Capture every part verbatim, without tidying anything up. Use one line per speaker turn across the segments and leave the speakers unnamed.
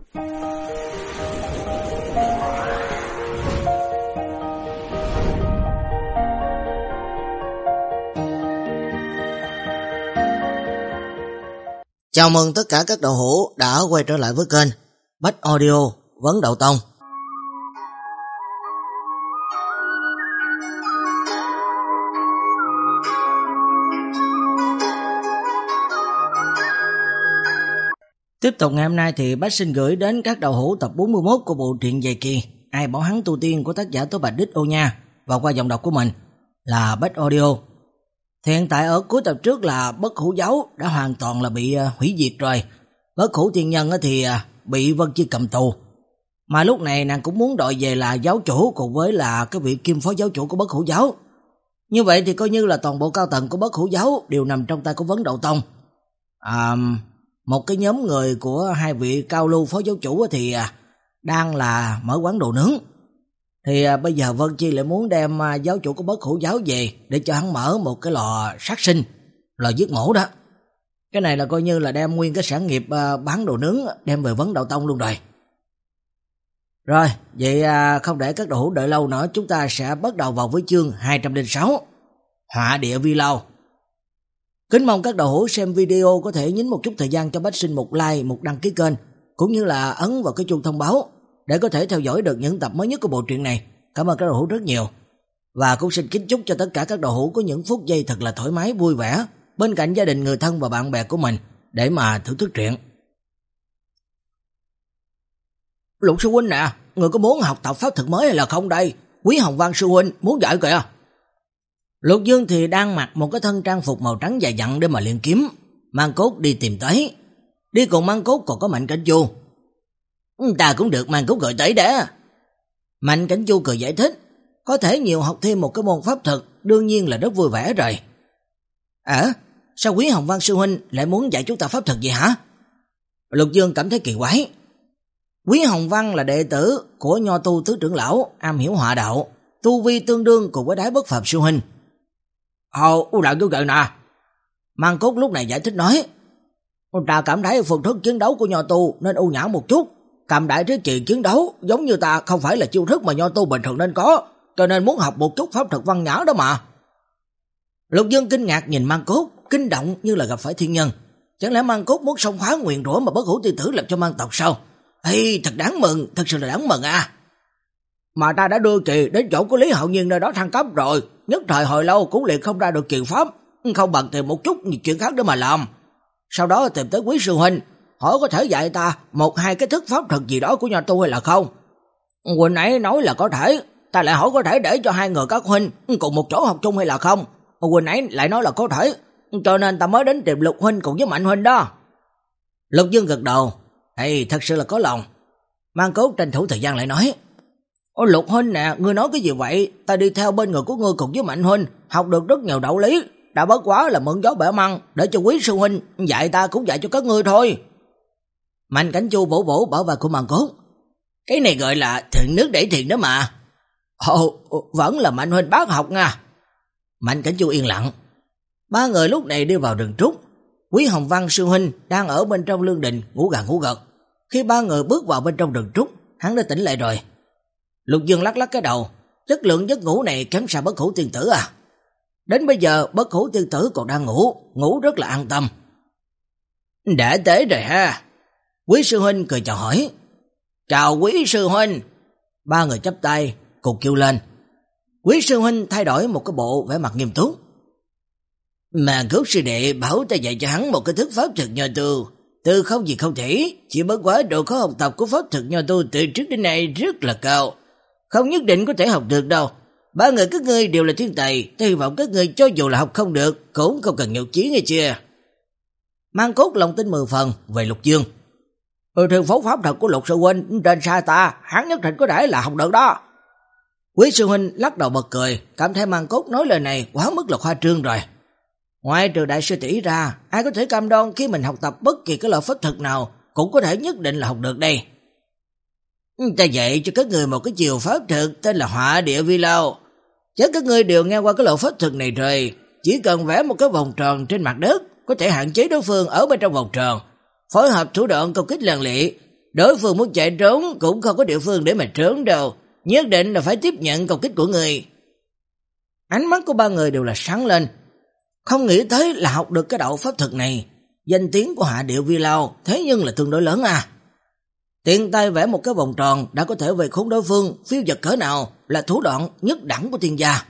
Chào mừng tất cả các đạo hữu đã quay trở lại với kênh Bách Audio Vấn Đạo Tông. Tiếp tục ngày hôm nay thì Bách xin gửi đến các đạo hữu tập bốn mươi mốt của bộ truyện dài kỳ Ai Bảo Hắn Tu Tiên của tác giả Tố Bạch Đích Ô Nha, và qua giọng đọc của mình là Bách Audio. Thì hiện tại ở cuối tập trước là Bất Hủ Giáo đã hoàn toàn là bị hủy diệt rồi. Bất Hủ Tiên Nhân thì bị Vân Chi cầm tù. Mà lúc này nàng cũng muốn đòi về là giáo chủ cùng với là cái vị kim phó giáo chủ của Bất Hủ Giáo. Như vậy thì coi như là toàn bộ cao tầng của Bất Hủ Giáo đều nằm trong tay của Vấn Đạo Tông. À, một cái nhóm người của hai vị cao lưu phó giáo chủ thì đang là mở quán đồ nướng. Thì à, bây giờ Vân Chi lại muốn đem à, giáo chủ của Bất Hủ Giáo về để cho hắn mở một cái lò sát sinh, lò giết mổ đó. Cái này là coi như là đem nguyên cái sản nghiệp à, bán đồ nướng đem về Vấn Đạo Tông luôn rồi. Rồi, vậy à, không để các đạo hữu đợi lâu nữa, chúng ta sẽ bắt đầu vào với chương hai trăm lẻ sáu, Họa Địa Vi Lao. Kính mong các đạo hữu xem video có thể nhín một chút thời gian cho Bách xin một like, một đăng ký kênh, cũng như là ấn vào cái chuông thông báo để có thể theo dõi được những tập mới nhất của bộ truyện này. Cảm ơn các đạo hữu rất nhiều. Và cũng xin kính chúc cho tất cả các đạo hữu có những phút giây thật là thoải mái, vui vẻ bên cạnh gia đình, người thân và bạn bè của mình để mà thưởng thức truyện. Lục sư huynh nè, người có muốn học tập pháp thuật mới hay là không đây? Quý Hồng Văn sư huynh muốn dạy kìa. Lục Dương thì đang mặc một cái thân trang phục màu trắng dài dặn để mà luyện kiếm. Mang Cốt đi tìm tới. Đi cùng Mang Cốt còn có Mạnh Cảnh Chu. Ta cũng được Mang Cốt gọi tới đã. Mạnh Cảnh Chu cười giải thích, có thể nhiều học thêm một cái môn pháp thuật đương nhiên là rất vui vẻ rồi. À, sao Quý Hồng Văn sư huynh lại muốn dạy chúng ta pháp thuật vậy hả? Lục Dương cảm thấy kỳ quái. Quý Hồng Văn là đệ tử của Nho Tu tứ trưởng lão, am hiểu họa đạo, tu vi tương đương cùng với Đái Bất Phàm sư huynh. Ồ, u đạo kêu kệ nè. Mang Cốt lúc này giải thích nói, ta cảm thấy phương thức chiến đấu của Nho Tu nên ưu nhã một chút. Cầm đại thế kỳ chiến đấu giống như ta không phải là chiêu thức mà Nho Tu bình thường nên có, cho nên muốn học một chút pháp thuật văn nhã đó mà. Lục Dương kinh ngạc nhìn Mang Cốt, kinh động như là gặp phải thiên nhân. Chẳng lẽ Mang Cốt muốn xông phá nguyền rủa mà Bất Hủ tiên tử làm cho mang tộc sao? Ê, thật đáng mừng, thật sự là đáng mừng à. Mà ta đã đưa kỳ đến chỗ của Lý Hạo Nhiên nơi đó thăng cấp rồi, nhất thời hồi lâu cũng liền không ra được kiện pháp, không bằng tìm một chút chuyện khác để mà làm. Sau đó tìm tới Quý sư huynh, hỏi có thể dạy ta một hai cái thức pháp thuật gì đó của Nho Tu hay là không. Huynh ấy nói là có thể, ta lại hỏi có thể để cho hai người các huynh cùng một chỗ học chung hay là không. Huynh ấy lại nói là có thể, cho nên ta mới đến tìm Lục huynh cùng với Mạnh huynh đó. Lục Dương gật đầu, ê, thật sự là có lòng. Mang Cốt tranh thủ thời gian lại nói, ô Lục huynh nè, ngươi nói cái gì vậy? Ta đi theo bên người của ngươi cùng với Mạnh huynh, học được rất nhiều đạo lý, đã bất quá là mượn gió bẻ măng, để cho Quý sư huynh dạy ta cũng dạy cho các ngươi thôi. Mạnh Cảnh Chu vỗ vỗ bảo vai của Mang Cốt, cái này gọi là thiện nước để thiện đó mà. Ồ, vẫn là Mạnh huynh bác học nha. Mạnh Cảnh Chu yên lặng. Ba người lúc này đi vào rừng trúc. Quý Hồng Văn sư huynh đang ở bên trong lương đình ngủ gà ngủ gật. Khi ba người bước vào bên trong rừng trúc, hắn đã tỉnh lại rồi. Lục Dương lắc lắc cái đầu, chất lượng giấc ngủ này kém xa Bất Hủ tiên tử à. Đến bây giờ Bất Hủ tiên tử còn đang ngủ, ngủ rất là an tâm. Đã tới rồi ha. Quý sư huynh cười chào hỏi. Chào Quý sư huynh. Ba người chắp tay cùng kêu lên. Quý sư huynh thay đổi một cái bộ vẻ mặt nghiêm túc. Mà Cốt sư đệ bảo ta dạy cho hắn một cái thức pháp thuật Nho Tu, từ không gì không thể, chỉ bất quá độ khó học tập của pháp thuật Nho Tu từ trước đến nay rất là cao, không nhất định có thể học được đâu. Ba người các ngươi đều là thiên tài, ta hy vọng các ngươi cho dù là học không được cũng không cần nhục chí nghe chưa. Mang Cốt lòng tin mười phần về Lục Dương. Ừ, thường phóng pháp thuật của Lục sư huynh trên xa ta, hắn nhất định có thể là học được đó. Quý sư huynh lắc đầu bật cười, cảm thấy Mang Cốt nói lời này quá mức là khoa trương rồi. Ngoài trừ đại sư tỷ ra, ai có thể cam đoan khi mình học tập bất kỳ cái loại pháp thuật nào cũng có thể nhất định là học được đây. Ta dạy cho các người một cái chiều pháp thuật tên là Họa Địa Vi Lao. Chắc các ngươi đều nghe qua cái loại pháp thuật này rồi. Chỉ cần vẽ một cái vòng tròn trên mặt đất, có thể hạn chế đối phương ở bên trong vòng tròn, phối hợp thủ đoạn công kích lần lệ, Đối phương muốn chạy trốn cũng không có địa phương để mà trốn đâu, nhất định là phải tiếp nhận công kích của người. Ánh mắt của ba người đều là sáng lên, không nghĩ tới là học được cái đạo pháp thuật này. Danh tiếng của Hạ Điệu Vi Lao thế nhưng là tương đối lớn à. Tiện tay vẽ một cái vòng tròn đã có thể về khốn đối phương, phiêu dật cỡ nào là thủ đoạn nhất đẳng của tiên gia.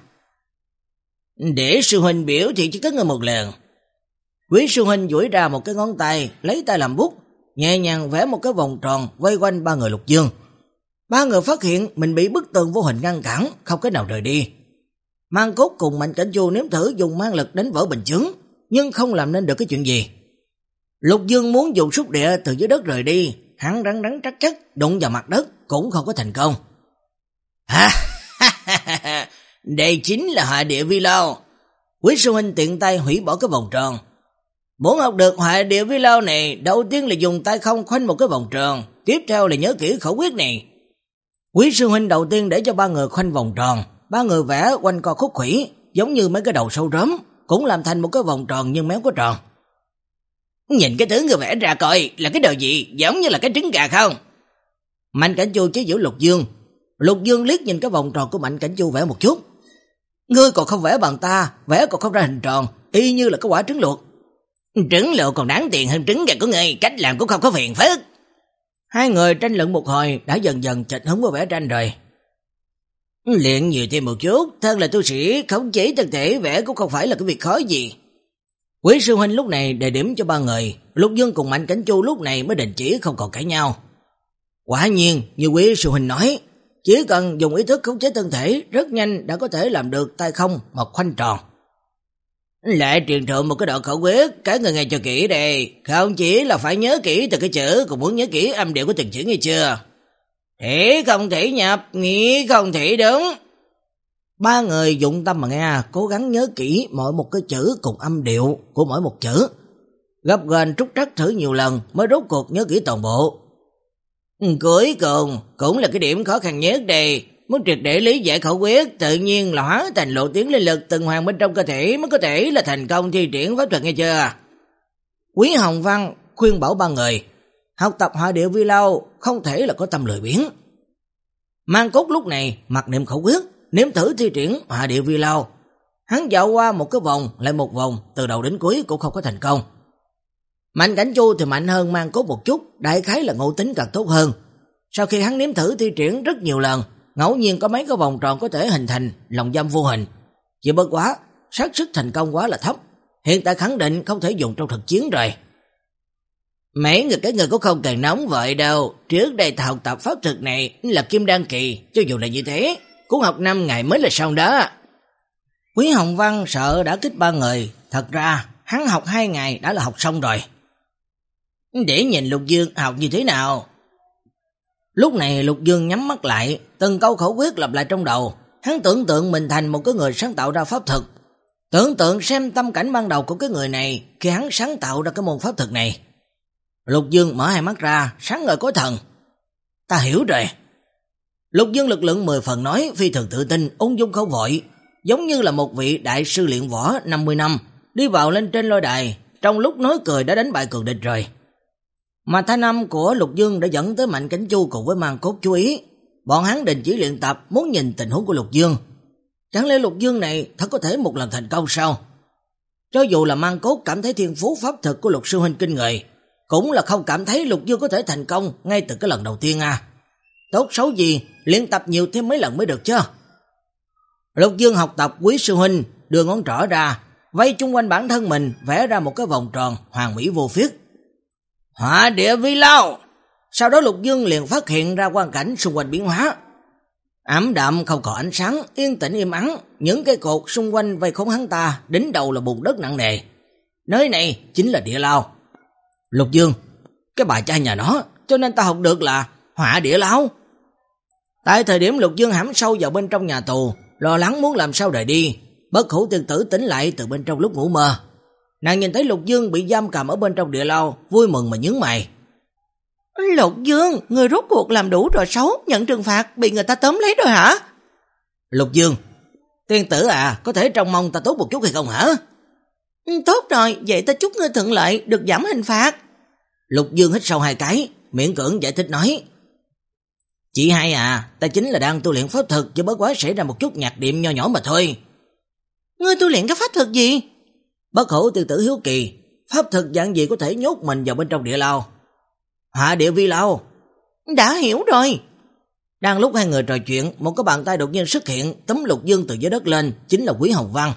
Để sư huynh biểu thì chỉ có người một lần. Quý sư huynh duỗi ra một cái ngón tay, lấy tay làm bút, nhẹ nhàng vẽ một cái vòng tròn vây quanh ba người Lục Dương. Ba người phát hiện mình bị bức tường vô hình ngăn cản, không cách nào rời đi. Mang Cốt cùng Mạnh Cảnh Chu nếm thử dùng mang lực đánh vỡ bình chướng, nhưng không làm nên được cái chuyện gì. Lục Dương muốn dùng xúc địa từ dưới đất rời đi, hắn rắn rắn chắc chắc đụng vào mặt đất cũng không có thành công. Ha ha, đây chính là Hạ Địa Vi Lao. Quý sư huynh tiện tay hủy bỏ cái vòng tròn. Muốn học được Hạ Địa Vi Lao này, đầu tiên là dùng tay không khoanh một cái vòng tròn, tiếp theo là nhớ kỹ khẩu quyết này. Quý sư huynh đầu tiên để cho ba người khoanh vòng tròn, ba người vẽ quanh co khúc khủy, giống như mấy cái đầu sâu róm, cũng làm thành một cái vòng tròn nhưng méo có tròn. Nhìn cái thứ người vẽ ra coi là cái đồ gì, giống như là cái trứng gà không? Mạnh Cảnh Chu chế giễu Lục Dương. Lục Dương liếc nhìn cái vòng tròn của Mạnh Cảnh Chu vẽ một chút. Ngươi còn không vẽ bằng ta, vẽ còn không ra hình tròn, y như là cái quả trứng luộc. Trứng luộc còn đáng tiền hơn trứng gà của ngươi, cách làm cũng không có phiền phức. Hai người tranh luận một hồi đã dần dần chệch hứng của vẽ tranh rồi. Luyện nhiều thêm một chút, thân là tu sĩ khống chế thân thể vẽ cũng không phải là cái việc khó gì. Quý sư huynh lúc này đề điểm cho ba người, Lục Dương cùng Mạnh Cảnh Chu lúc này mới đình chỉ không còn cãi nhau. Quả nhiên, như quý sư huynh nói, chỉ cần dùng ý thức khống chế thân thể, rất nhanh đã có thể làm được tay không mà khoanh tròn. Lại truyền thụ một cái đoạn khẩu quyết, cả người nghe cho kỹ đây, không chỉ là phải nhớ kỹ từ cái chữ, còn muốn nhớ kỹ âm điệu của từng chữ nghe chưa? Thể không thể nhập, nghĩ không thể đúng. Ba người dụng tâm mà nghe, cố gắng nhớ kỹ mỗi một cái chữ cùng âm điệu của mỗi một chữ. Gấp gềnh trúc trắc thử nhiều lần mới rốt cuộc nhớ kỹ toàn bộ. Cuối cùng cũng là cái điểm khó khăn nhất đây. Muốn triệt để lý giải khẩu quyết, tự nhiên là hóa thành lộ tuyến linh lực từng hoàng bên trong cơ thể mới có thể là thành công thi triển pháp thuật nghe chưa? Quý Hồng Văn khuyên bảo ba người, học tập Hạ Địa Vi Lao không thể là có tâm lười biếng. Mang Cốt lúc này mặc niệm khẩu quyết, nếm thử thi triển Hạ Địa Vi Lao. Hắn dạo qua một cái vòng lại một vòng, từ đầu đến cuối cũng không có thành công. Mạnh Cảnh Chu thì mạnh hơn Mang Cốt một chút, đại khái là ngộ tính càng tốt hơn. Sau khi hắn nếm thử thi triển rất nhiều lần, ngẫu nhiên có mấy cái vòng tròn có thể hình thành lồng giam vô hình. Chỉ bất quá, xác suất thành công quá là thấp, hiện tại khẳng định không thể dùng trong thực chiến rồi. Mấy người cái người cũng không cần nóng vậy đâu, trước đây ta học tập pháp thuật này là Kim Đan kỳ, cho dù là như thế, cũng học năm ngày mới là xong đó. Quý Hồng Văn sợ đã kích ba người, thật ra hắn học hai ngày đã là học xong rồi. Để nhìn Lục Dương học như thế nào. Lúc này Lục Dương nhắm mắt lại, từng câu khẩu quyết lặp lại trong đầu, hắn tưởng tượng mình thành một cái người sáng tạo ra pháp thuật. Tưởng tượng xem tâm cảnh ban đầu của cái người này khi hắn sáng tạo ra cái môn pháp thuật này. Lục Dương mở hai mắt ra, sáng ngời có thần. Ta hiểu rồi. Lục Dương lực lượng mười phần nói, phi thường tự tin, ung dung không vội, giống như là một vị đại sư luyện võ năm mươi năm, đi vào lên trên lôi đài, trong lúc nói cười đã đánh bại cường địch rồi. Mà thanh âm của Lục Dương đã dẫn tới Mạnh Cảnh Chu cùng với Mang Cốt chú ý. Bọn hắn đình chỉ luyện tập, muốn nhìn tình huống của Lục Dương. Chẳng lẽ Lục Dương này thật có thể một lần thành công sao? Cho dù là Mang Cốt cảm thấy thiên phú pháp thuật của Lục sư huynh kinh người, cũng là không cảm thấy Lục Dương có thể thành công ngay từ cái lần đầu tiên à. Tốt xấu gì, luyện tập nhiều thêm mấy lần mới được chứ. Lục Dương học tập Quý sư huynh, đưa ngón trỏ ra, vây chung quanh bản thân mình, vẽ ra một cái vòng tròn hoàn mỹ vô phiết. Hạ Địa Vi Lao. Sau đó Lục Dương liền phát hiện ra quang cảnh xung quanh biến hóa. Ảm đạm không có ánh sáng, yên tĩnh im ắng, những cây cột xung quanh vây khốn hắn ta, đỉnh đầu là bùn đất nặng nề. Nơi này chính là Địa Lao. Lục Dương, cái bà cha nhà nó, cho nên ta học được là Hạ Địa Lao. Tại thời điểm Lục Dương hãm sâu vào bên trong nhà tù, lo lắng muốn làm sao rời đi, Bất Hủ tiên tử tỉnh lại từ bên trong lúc ngủ mơ. Nàng nhìn thấy Lục Dương bị giam cầm ở bên trong địa lao, vui mừng mà nhướng mày. Lục Dương, người rốt cuộc làm đủ rồi xấu, nhận trừng phạt, bị người ta tóm lấy rồi hả? Lục Dương, tiên tử à, có thể trông mong ta tốt một chút hay không hả? Tốt rồi, vậy ta chúc ngươi thuận lợi, được giảm hình phạt. Lục Dương hít sâu hai cái, miễn cưỡng giải thích nói. Chị hai à, ta chính là đang tu luyện pháp thực, chứ bất quá xảy ra một chút nhạc điểm nho nhỏ mà thôi. Ngươi tu luyện cái pháp thực gì? Bất Hữu Tiên tử hiếu kỳ, pháp thực dạng gì có thể nhốt mình vào bên trong địa lao? Hạ địa vi lao. Đã hiểu rồi. Đang lúc hai người trò chuyện, một cái bàn tay đột nhiên xuất hiện, tấm Lục Dương từ dưới đất lên, chính là Quý Hồng Văn.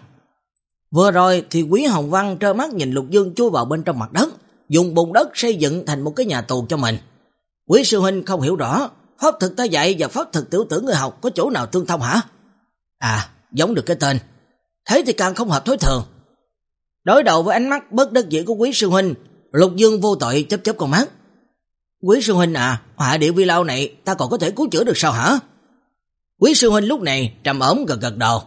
Vừa rồi thì Quý Hồng Văn trơ mắt nhìn Lục Dương chui vào bên trong mặt đất, dùng bùn đất xây dựng thành một cái nhà tù cho mình. Quý sư huynh không hiểu rõ, pháp thực ta dạy và pháp thực tiểu tử người học có chỗ nào tương thông hả? À, giống được cái tên. Thế thì càng không hợp thói thường. Đối đầu với ánh mắt bất đắc dĩ của Quý sư huynh, Lục Dương vô tội chớp chớp con mắt. Quý sư huynh à, Hạ địa vi lao này ta còn có thể cứu chữa được sao hả? Quý sư huynh lúc này trầm ổn gật gật đầu.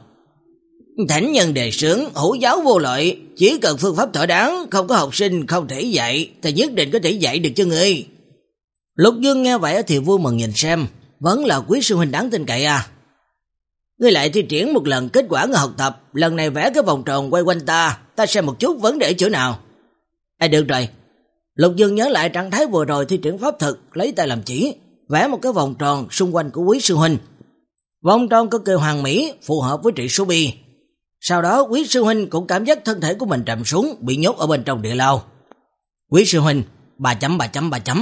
Thánh nhân đề xướng, hữu giáo vô lợi, chỉ cần phương pháp thỏa đáng, không có học sinh không thể dạy, ta nhất định có thể dạy được cho ngươi. Lục Dương nghe vậy thì vui mừng nhìn xem, vẫn là Quý sư huynh đáng tin cậy à. Ngươi lại thi triển một lần kết quả người học tập, lần này vẽ cái vòng tròn quay quanh ta, ta xem một chút vấn đề chỗ nào. À được rồi. Lục Dương nhớ lại trạng thái vừa rồi thi triển pháp thực, lấy tay làm chỉ, vẽ một cái vòng tròn xung quanh của Quý sư huynh. Vòng tròn cực kỳ hoàn mỹ, phù hợp với trị số bi. Sau đó Quý sư huynh cũng cảm giác thân thể của mình trầm xuống, bị nhốt ở bên trong địa lao. Quý sư huynh, ba chấm ba chấm ba chấm.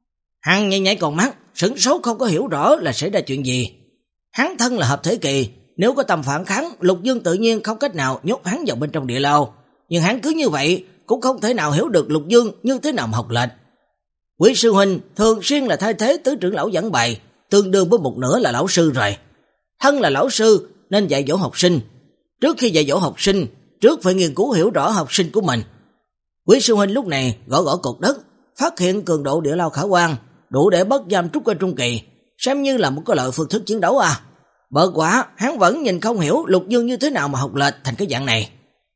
Hắn nháy nháy con mắt, sửng sốt không có hiểu rõ là xảy ra chuyện gì. Hắn thân là hợp thể kỳ, nếu có tầm phản kháng, Lục Dương tự nhiên không cách nào nhốt hắn vào bên trong địa lao. Nhưng hắn cứ như vậy, cũng không thể nào hiểu được Lục Dương như thế nào mà học lệch. Quý sư huynh thường xuyên là thay thế tứ trưởng lão giảng bài, tương đương với một nửa là lão sư rồi. Thân là lão sư nên dạy dỗ học sinh. Trước khi dạy dỗ học sinh, trước phải nghiên cứu hiểu rõ học sinh của mình. Quý sư huynh lúc này gõ gõ cột đất, phát hiện cường độ địa lao khả quan, đủ để bắt giam trúc cơ trung kỳ, xem như là một cái loại phương thức chiến đấu à. Bợ quả, hắn vẫn nhìn không hiểu Lục Dương như thế nào mà học lệch thành cái dạng này.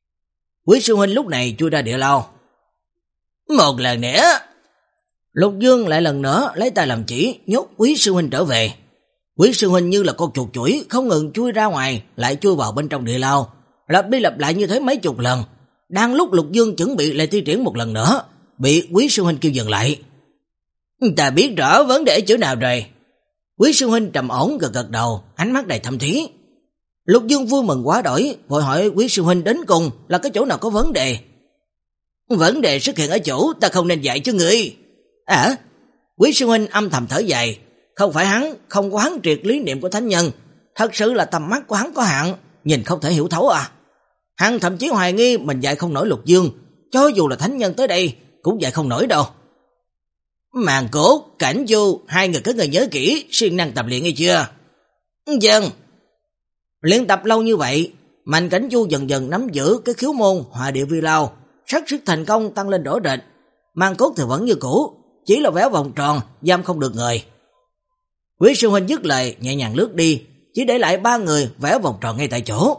Quý sư huynh lúc này chui ra địa lao. Một lần nữa. Lục Dương lại lần nữa lấy tay làm chỉ, nhốt Quý sư huynh trở về. Quý sư huynh như là con chuột chuỗi, không ngừng chui ra ngoài, lại chui vào bên trong địa lao, lặp đi lặp lại như thế mấy chục lần. Đang lúc Lục Dương chuẩn bị lại thi triển một lần nữa, bị Quý sư huynh kêu dừng lại. Ta biết rõ vấn đề chỗ nào rồi. Quý sư huynh trầm ổn gật gật đầu, ánh mắt đầy thâm thúy. Lục Dương vui mừng quá đổi, vội hỏi Quý sư huynh đến cùng là cái chỗ nào có vấn đề. Vấn đề xuất hiện ở chỗ ta không nên dạy cho ngươi. À, Quý sư huynh âm thầm thở dài. Không phải hắn không có hắn triệt lý niệm của thánh nhân, thật sự là tầm mắt của hắn có hạn, nhìn không thể hiểu thấu à. Hắn thậm chí hoài nghi mình dạy không nổi Lục Dương, cho dù là thánh nhân tới đây cũng dạy không nổi đâu. Màn Cốt, Cảnh Du, hai người các người nhớ kỹ, siêng năng tập luyện nghe chưa? Vâng. Luyện tập lâu như vậy, Mạnh Cảnh Du dần dần nắm giữ cái khiếu môn Hỏa Địa Vi Lao, xác suất thành công tăng lên rõ rệt. Màn Cốt thì vẫn như cũ, chỉ là véo vòng tròn, giam không được người. Quý sư huynh dứt lời nhẹ nhàng lướt đi, chỉ để lại ba người vẽ vòng tròn ngay tại chỗ.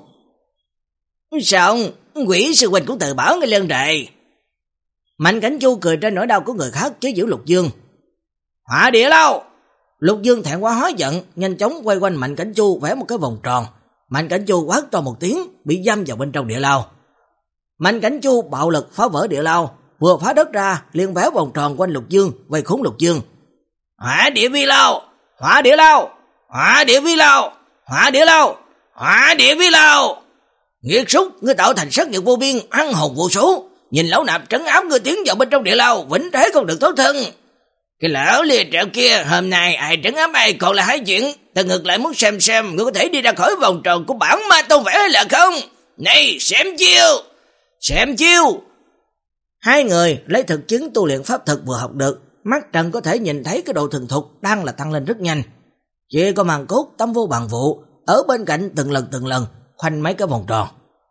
Xong, Quý sư huynh cũng tự bảo ngay lên rồi. Mạnh Cảnh Du cười trên nỗi đau của người khác chế giễu Lục Dương. Hỏa Địa Lao! Lục Dương thẹn quá hóa giận, nhanh chóng quay quanh Mạnh Cảnh Du vẽ một cái vòng tròn. Mạnh Cảnh Du quát to một tiếng, bị giam vào bên trong địa lao. Mạnh Cảnh Du bạo lực phá vỡ địa lao, vừa phá đất ra liền vẽ vòng tròn quanh Lục Dương, vây khốn Lục Dương. Hỏa Địa Vi Lao! Hỏa Địa Lao! Hỏa Địa Vi Lao! Hỏa Địa Lao! Hỏa Địa Vi Lao! Nghiệt súc, ngươi tạo thành sát nghiệp vô biên, ăn hồn vô số. Nhìn lão nạp trấn áp ngươi tiến vào bên trong địa lao, vĩnh thế không được thoát thân. Cái lão lìa trẹo kia, hôm nay ai trấn áp ai còn là hai chuyện. Ta ngược lại muốn xem xem ngươi có thể đi ra khỏi vòng tròn của bản ma tôn vẽ hay là không. Này, xem chiêu! Xem chiêu! Hai người lấy thực chứng tu luyện pháp thực vừa học được, mắt Trần có thể nhìn thấy cái độ thuần thục đang là tăng lên rất nhanh. Chỉ có Màn Cốt tâm vô bằng vụ, ở bên cạnh từng lần từng lần, khoanh mấy cái vòng tròn.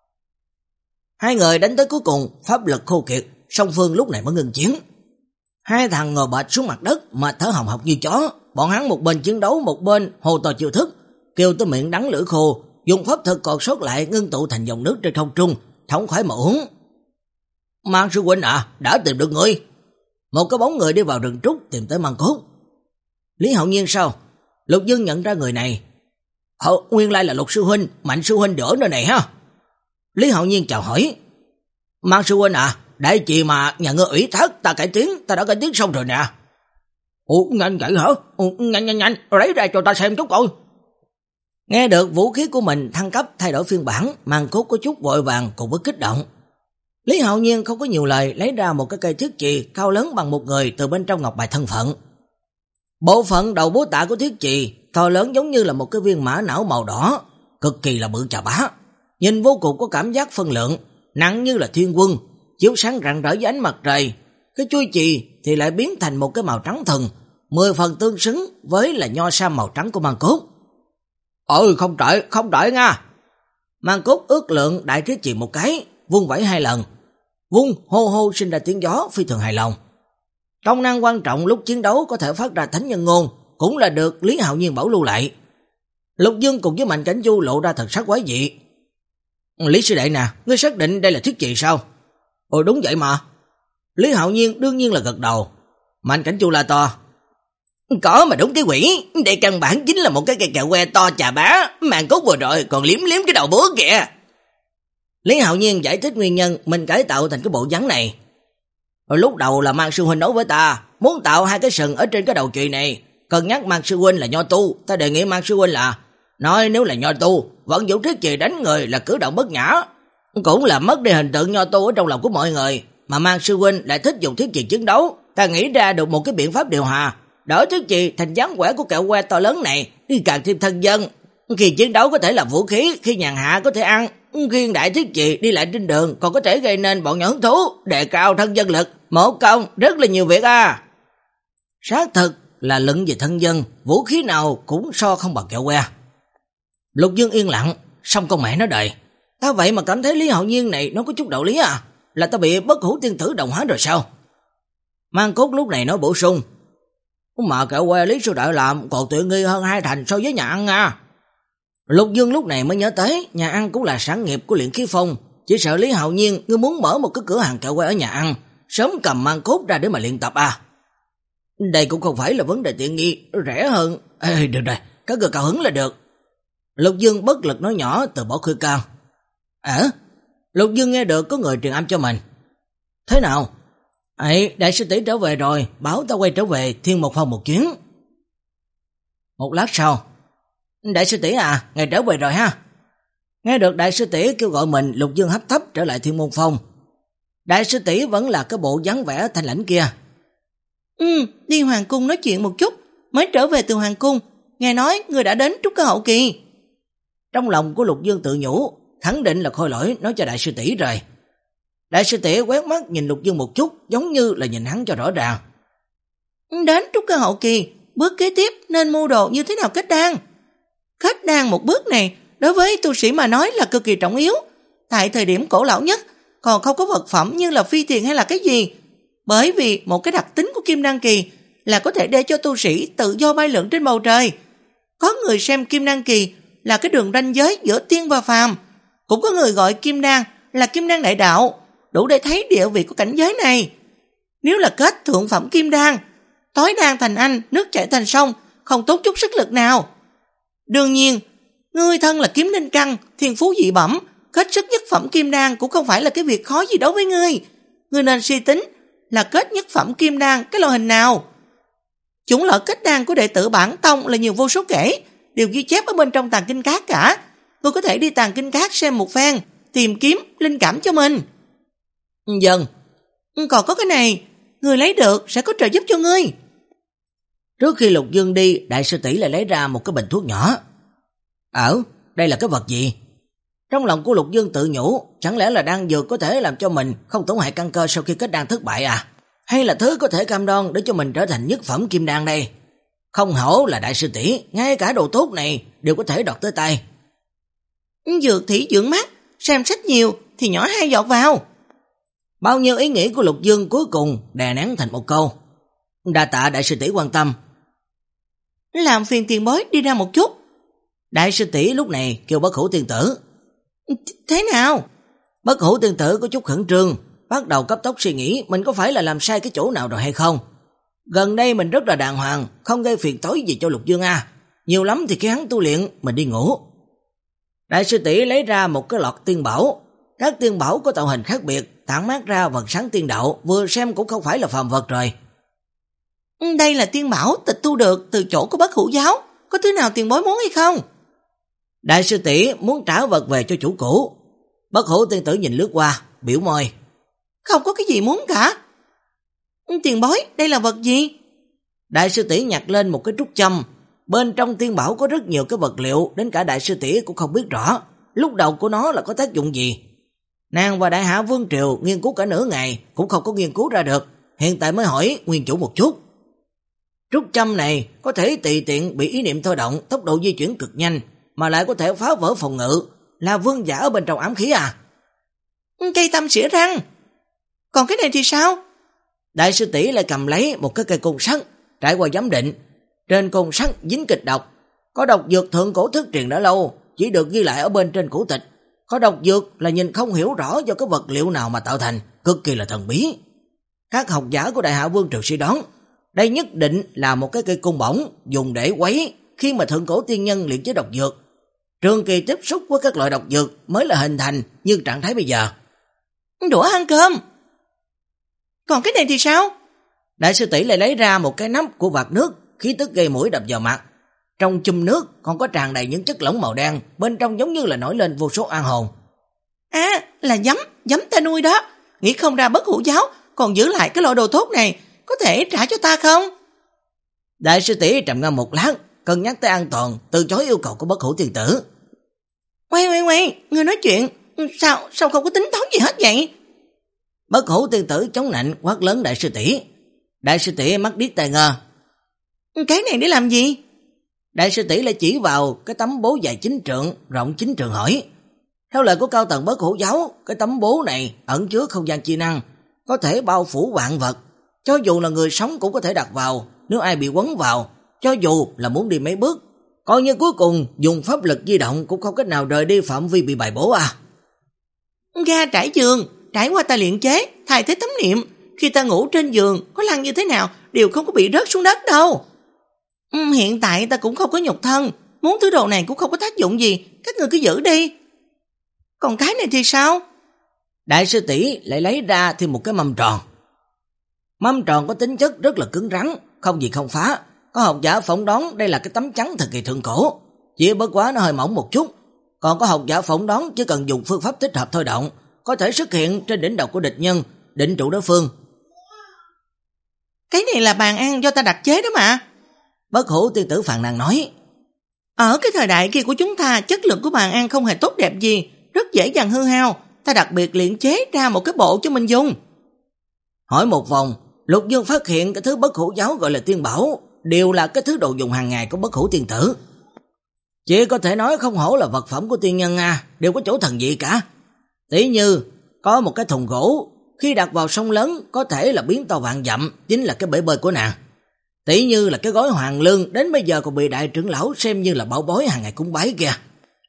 Hai người đánh tới cuối cùng, pháp lực khô kiệt, song phương lúc này mới ngừng chiến. Hai thằng ngồi bệt xuống mặt đất mà thở hồng hộc như chó, bọn hắn một bên chiến đấu một bên hồ to chiêu thức, kêu tới miệng đắng lưỡi khô, dùng pháp thực còn sót lại ngưng tụ thành dòng nước trên không trung, thống khoái mà uống. Mang sư huynh à, đã tìm được người. Một cái bóng người đi vào rừng trúc tìm tới Màn Cốt. Lý Hạo Nhiên sao? Lục Dương nhận ra người này. Ờ, nguyên lai là Lục sư huynh, Mạnh sư huynh ở nơi này ha. Lý Hạo Nhiên chào hỏi. Mang sư huynh à, đại chị mà nhà ngươi ủy thác ta cải tiến, ta đã cải tiến xong rồi nè. Ủa, nhanh vậy hả? Ủa, nhanh nhanh nhanh, lấy ra cho ta xem chút coi. Nghe được vũ khí của mình thăng cấp thay đổi phiên bản, Màn Cốt có chút vội vàng cùng với kích động. Lý Hạo Nhiên không có nhiều lời, lấy ra một cái cây thiết chì cao lớn bằng một người từ bên trong ngọc bài thân phận. Bộ phận đầu búa tạ của thiết chì to lớn giống như là một cái viên mã não màu đỏ, cực kỳ là bự chà bá. Nhìn vô cùng có cảm giác phân lượng, nặng như là thiên quân, chiếu sáng rạng rỡ với ánh mặt trời. Cái chuôi chì thì lại biến thành một cái màu trắng thần, mười phần tương xứng với là nho sam màu trắng của Màn Cốt. Ôi không tệ, không tệ nha. Màn Cốt ước lượng đại thiết chì một cái, vung vẫy hai lần. Vung hô hô sinh ra tiếng gió phi thường hài lòng. Công năng quan trọng lúc chiến đấu có thể phát ra thánh nhân ngôn, cũng là được Lý Hạo Nhiên bảo lưu lại. Lục Dương cùng với Mạnh Cảnh Du lộ ra thần sắc quái dị. Lý sư đệ nè, ngươi xác định đây là thiết chì sao? Ồ đúng vậy mà. Lý Hạo Nhiên đương nhiên là gật đầu. Mạnh Cảnh Du la to. Có mà đúng cái quỷ, đây căn bản chính là một cái cây kẹo que to chà bá, Màn Cốt vừa rồi còn liếm liếm cái đầu búa kìa. Lý Hạo Nhiên giải thích nguyên nhân mình cải tạo thành cái bộ dáng này. Rồi lúc đầu là Mạc sư huynh nói với ta, muốn tạo hai cái sừng ở trên cái đầu chùy này, cân nhắc Mạc sư huynh là nho tu, ta đề nghị Mạc sư huynh là nói nếu là nho tu, vận dụng thiết chì đánh người là cử động bất nhã, cũng là mất đi hình tượng nho tu ở trong lòng của mọi người, mà Mạc sư huynh lại thích dùng thiết chì chiến đấu, ta nghĩ ra được một cái biện pháp điều hòa, đổi thiết chì thành dáng vẻ của kẹo que to lớn này, đi càng thêm thân dân, khi chiến đấu có thể là vũ khí, khi nhàn hạ có thể ăn, khi đại thiết chì đi lại trên đường còn có thể gây nên bọn nhỏ hứng thú, đề cao thân dân lực, một công rất là nhiều việc à. Xác thực là luận về thân dân, vũ khí nào cũng so không bằng kẹo que. Lục Dương yên lặng, xong con mẹ nó đời. Ta vậy mà cảm thấy Lý Hạo Nhiên này nó có chút đạo lý à, là ta bị bất hủ tiên tử đồng hóa rồi sao? Màn Cốt lúc này nói bổ sung. Mà kẹo que Lý sư đại làm còn tiện nghi hơn hai thành so với nhà ăn à. Lục Dương lúc này mới nhớ tới, nhà ăn cũng là sản nghiệp của Luyện Khí Phong, chỉ sợ Lý Hạo Nhiên ngươi muốn mở một cái cửa hàng kẹo que ở nhà ăn, sớm cầm Màn Cốt ra để mà luyện tập à. Đây cũng không phải là vấn đề tiện nghi, rẻ hơn. Ê, được rồi, các người cao hứng là được. Lục Dương bất lực nói nhỏ từ bỏ khuyên can. À, Lục Dương nghe được có người truyền âm cho mình. Thế nào? Ấy, đại sư tỷ trở về rồi, bảo ta quay trở về Thiên Một Phong một chuyến. Một lát sau, đại sư tỷ à, ngài trở về rồi ha. Nghe được đại sư tỷ kêu gọi mình, Lục Dương hấp thấp trở lại Thiên Môn Phong. Đại sư tỷ vẫn là cái bộ dáng vẻ thanh lãnh kia. Ừ, đi hoàng cung nói chuyện một chút, mới trở về từ hoàng cung, nghe nói người đã đến trúc cơ hậu kỳ. Trong lòng của Lục Dương tự nhủ, khẳng định là Khôi Lỗi nói cho đại sư tỷ rồi. Đại sư tỷ quét mắt nhìn Lục Dương một chút, giống như là nhìn hắn cho rõ ràng. Đến trúc cơ hậu kỳ, bước kế tiếp nên mua đồ như thế nào kết đan? Kết đan một bước này đối với tu sĩ mà nói là cực kỳ trọng yếu. Tại thời điểm cổ lão nhất còn không có vật phẩm như là phi tiền hay là cái gì, bởi vì một cái đặc tính của kim đan kỳ là có thể để cho tu sĩ tự do bay lượn trên bầu trời. Có người xem kim đan kỳ là cái đường ranh giới giữa tiên và phàm, cũng có người gọi kim đan là kim đan đại đạo, đủ để thấy địa vị của cảnh giới này. Nếu là kết thượng phẩm kim đan, tối đan thành anh, nước chảy thành sông, không tốn chút sức lực nào. Đương nhiên, ngươi thân là kiếm linh căn, thiên phú dị bẩm, kết sức nhất phẩm kim đan cũng không phải là cái việc khó gì đối với ngươi. Ngươi nên suy tính là kết nhất phẩm kim đan cái loại hình nào. Chủng loại kết đan của đệ tử bản tông là nhiều vô số kể, đều ghi chép ở bên trong tàng kinh các cả. Ngươi có thể đi tàng kinh các xem một phen, tìm kiếm linh cảm cho mình. Dần, còn có cái này, ngươi lấy được sẽ có trợ giúp cho ngươi. Trước khi Lục Dương đi, đại sư tỷ lại lấy ra một cái bình thuốc nhỏ. Ở, đây là cái vật gì? Trong lòng của Lục Dương tự nhủ, chẳng lẽ là đan dược có thể làm cho mình không tổn hại căn cơ sau khi kết đan thất bại à? Hay là thứ có thể cam đoan để cho mình trở thành nhất phẩm kim đan đây? Không hổ là đại sư tỷ, ngay cả đồ tốt này đều có thể đọt tới tay. Dược thủy dưỡng mắt, xem sách nhiều thì nhỏ hai giọt vào. Bao nhiêu ý nghĩ của Lục Dương cuối cùng đè nén thành một câu. Đa tạ đại sư tỷ quan tâm. Làm phiền tiền bối đi ra một chút. Đại sư tỷ lúc này kêu Bất Hủ tiên tử. Thế nào? Bất Hủ tiên tử có chút khẩn trương, bắt đầu cấp tốc suy nghĩ mình có phải là làm sai cái chỗ nào rồi hay không. Gần đây mình rất là đàng hoàng, không gây phiền toái gì cho Lục Dương à. Nhiều lắm thì khi hắn tu luyện, mình đi ngủ. Đại sư tỷ lấy ra một cái lọt tiên bảo. Các tiên bảo có tạo hình khác biệt, tản mát ra vầng sáng tiên đạo, vừa xem cũng không phải là phàm vật rồi.
Đây là tiên bảo tịch thu được từ chỗ của Bất Hủ giáo, có thứ nào tiền bối muốn hay không?
Đại sư tỷ muốn trả vật về cho chủ cũ. Bất Hủ tiên tử nhìn lướt qua, biểu môi.
Không có cái gì muốn cả. Tiền bối, đây là vật gì?
Đại sư tỷ nhặt lên một cái trúc châm. Bên trong tiên bảo có rất nhiều cái vật liệu, đến cả đại sư tỷ cũng không biết rõ lúc đầu của nó là có tác dụng gì. Nàng và Đại Hạ Vương Triều nghiên cứu cả nửa ngày cũng không có nghiên cứu ra được, hiện tại mới hỏi nguyên chủ một chút. Trúc châm này có thể tùy tiện bị ý niệm thôi động, tốc độ di chuyển cực nhanh, mà lại có thể phá vỡ phòng ngự, là vương giả ở bên trong ám khí à?
Cây tâm xỉa răng. Còn cái này thì sao?
Đại sư tỷ lại cầm lấy một cái cây côn sắt, trải qua giám định, trên côn sắt dính kịch độc, có độc dược thượng cổ thất truyền đã lâu, chỉ được ghi lại ở bên trên cổ tịch. Có độc dược là nhìn không hiểu rõ do cái vật liệu nào mà tạo thành, cực kỳ là thần bí. Các học giả của Đại Hạ Vương Triều suy đoán, đây nhất định là một cái cây côn bổng dùng để quấy khi mà thượng cổ tiên nhân luyện chế độc dược. Trường kỳ tiếp xúc với các loại độc dược mới là hình thành như trạng thái bây giờ.
Đũa ăn cơm. Còn cái này thì sao?
Đại sư tỷ lại lấy ra một cái nắp của vạc nước, khí tức gây mũi đập vào mặt. Trong chum nước còn có tràn đầy những chất lỏng màu đen, bên trong giống như là nổi lên vô số oan hồn.
À, là giấm, giấm ta nuôi đó. Nghĩ không ra Bất Hủ giáo còn giữ lại cái loại đồ tốt này, có thể trả cho ta không?
Đại sư tỷ trầm ngâm một lát, cân nhắc tới an toàn, từ chối yêu cầu của Bất Hủ tiên tử.
Quay quay quay, ngươi nói chuyện, sao sao không có tính toán gì hết vậy?
Bất Hủ tiên tử chống nạnh quát lớn đại sư tỷ. Đại sư tỷ mắt điếc tai ngơ.
Cái này để làm gì?
Đại sư tỷ lại chỉ vào cái tấm bố dài chín trượng, rộng chín trượng hỏi. Theo lời của cao tầng Bất Hủ giáo, cái tấm bố này ẩn chứa không gian chi năng, có thể bao phủ vạn vật. Cho dù là người sống cũng có thể đặt vào, nếu ai bị quấn vào, cho dù là muốn đi mấy bước, coi như cuối cùng dùng pháp lực di động cũng không cách nào rời đi phạm vi bị bài bố à.
Ga trải giường, trải qua ta luyện chế, thay thế tấm niệm, khi ta ngủ trên giường, có lăn như thế nào, đều không có bị rớt xuống đất đâu. Ừ, hiện tại ta cũng không có nhục thân, muốn thứ đồ này cũng không có tác dụng gì, các người cứ giữ đi. Còn cái này thì sao?
Đại sư tỷ lại lấy ra thêm một cái mâm tròn. Mâm tròn có tính chất rất là cứng rắn, không gì không phá. Có học giả phỏng đoán đây là cái tấm chắn thời kỳ thượng cổ, chỉ bất quá nó hơi mỏng một chút. Còn có học giả phỏng đoán chỉ cần dùng phương pháp tích hợp thôi động, có thể xuất hiện trên đỉnh đầu của địch nhân, định trụ đối phương.
Cái này là bàn ăn do ta đặc chế đó mà.
Bất Hủ tiên tử phàn nàn nói.
Ở cái thời đại kia của chúng ta, chất lượng của bàn ăn không hề tốt đẹp gì, rất dễ dàng hư hao. Ta đặc biệt luyện chế ra một cái bộ cho mình dùng.
Hỏi một vòng, Lục Dương phát hiện cái thứ Bất Hủ giáo gọi là tiên bảo đều là cái thứ đồ dùng hàng ngày của Bất Hủ tiên tử. Chỉ có thể nói không hổ là vật phẩm của tiên nhân à, đều có chỗ thần dị cả. Tỷ như có một cái thùng gỗ, khi đặt vào sông lớn có thể là biến to vạn dặm, chính là cái bể bơi của nàng. Tỷ như là cái gói hoàng lương đến bây giờ còn bị đại trưởng lão xem như là bảo bối hàng ngày cúng bái kìa.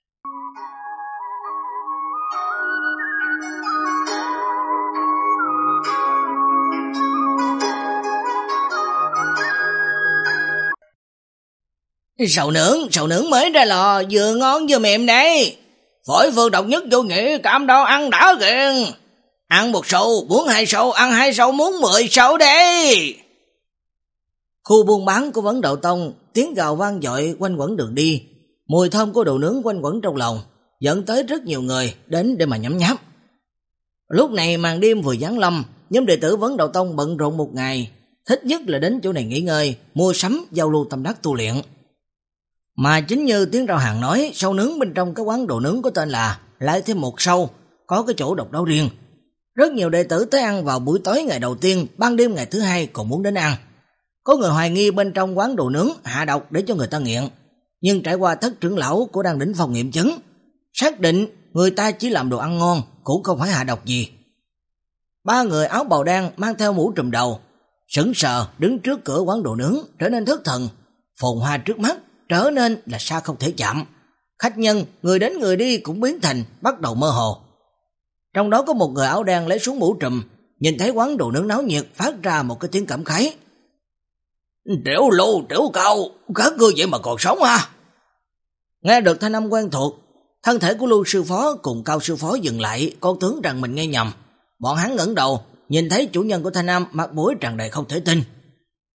Sầu nướng, sầu nướng mới ra lò, vừa ngon vừa mềm đấy. Phổi phương độc nhất vô nghĩa, cam đâu ăn đã kìa. Ăn một sầu, muốn hai sầu, ăn hai sầu, muốn mười sầu đi. Khu buôn bán của Vấn Đạo Tông, tiếng gào vang dội quanh quẩn đường đi. Mùi thơm của đồ nướng quanh quẩn trong lòng, dẫn tới rất nhiều người đến để mà nhấm nháp. Lúc này màn đêm vừa giáng lâm, nhóm đệ tử Vấn Đạo Tông bận rộn một ngày, thích nhất là đến chỗ này nghỉ ngơi, mua sắm, giao lưu tâm đắc tu luyện. Mà chính như tiếng rao hàng nói, sâu nướng bên trong cái quán đồ nướng có tên là lại thêm một sâu, có cái chỗ độc đáo riêng. Rất nhiều đệ tử tới ăn vào buổi tối ngày đầu tiên, ban đêm ngày thứ hai còn muốn đến ăn. Có người hoài nghi bên trong quán đồ nướng hạ độc để cho người ta nghiện, nhưng trải qua thất trưởng lão của đang đỉnh phòng nghiệm chứng, xác định người ta chỉ làm đồ ăn ngon, cũng không phải hạ độc gì. Ba người áo bào đen mang theo mũ trùm đầu, sững sờ đứng trước cửa quán đồ nướng, trở nên thất thần, phồn hoa trước mắt trở nên là xa không thể chạm. Khách nhân, người đến người đi cũng biến thành bắt đầu mơ hồ. Trong đó có một người áo đen lấy xuống mũ trùm, nhìn thấy quán đồ nướng náo nhiệt phát ra một cái tiếng cảm khái. Tiểu Lưu, Tiểu Cao, các ngươi vậy mà còn sống à? Nghe được thanh âm quen thuộc, thân thể của Lưu sư phó cùng Cao sư phó dừng lại, con tưởng rằng mình nghe nhầm. Bọn hắn ngẩng đầu, nhìn thấy chủ nhân của thanh âm mặt mũi tràn đầy không thể tin.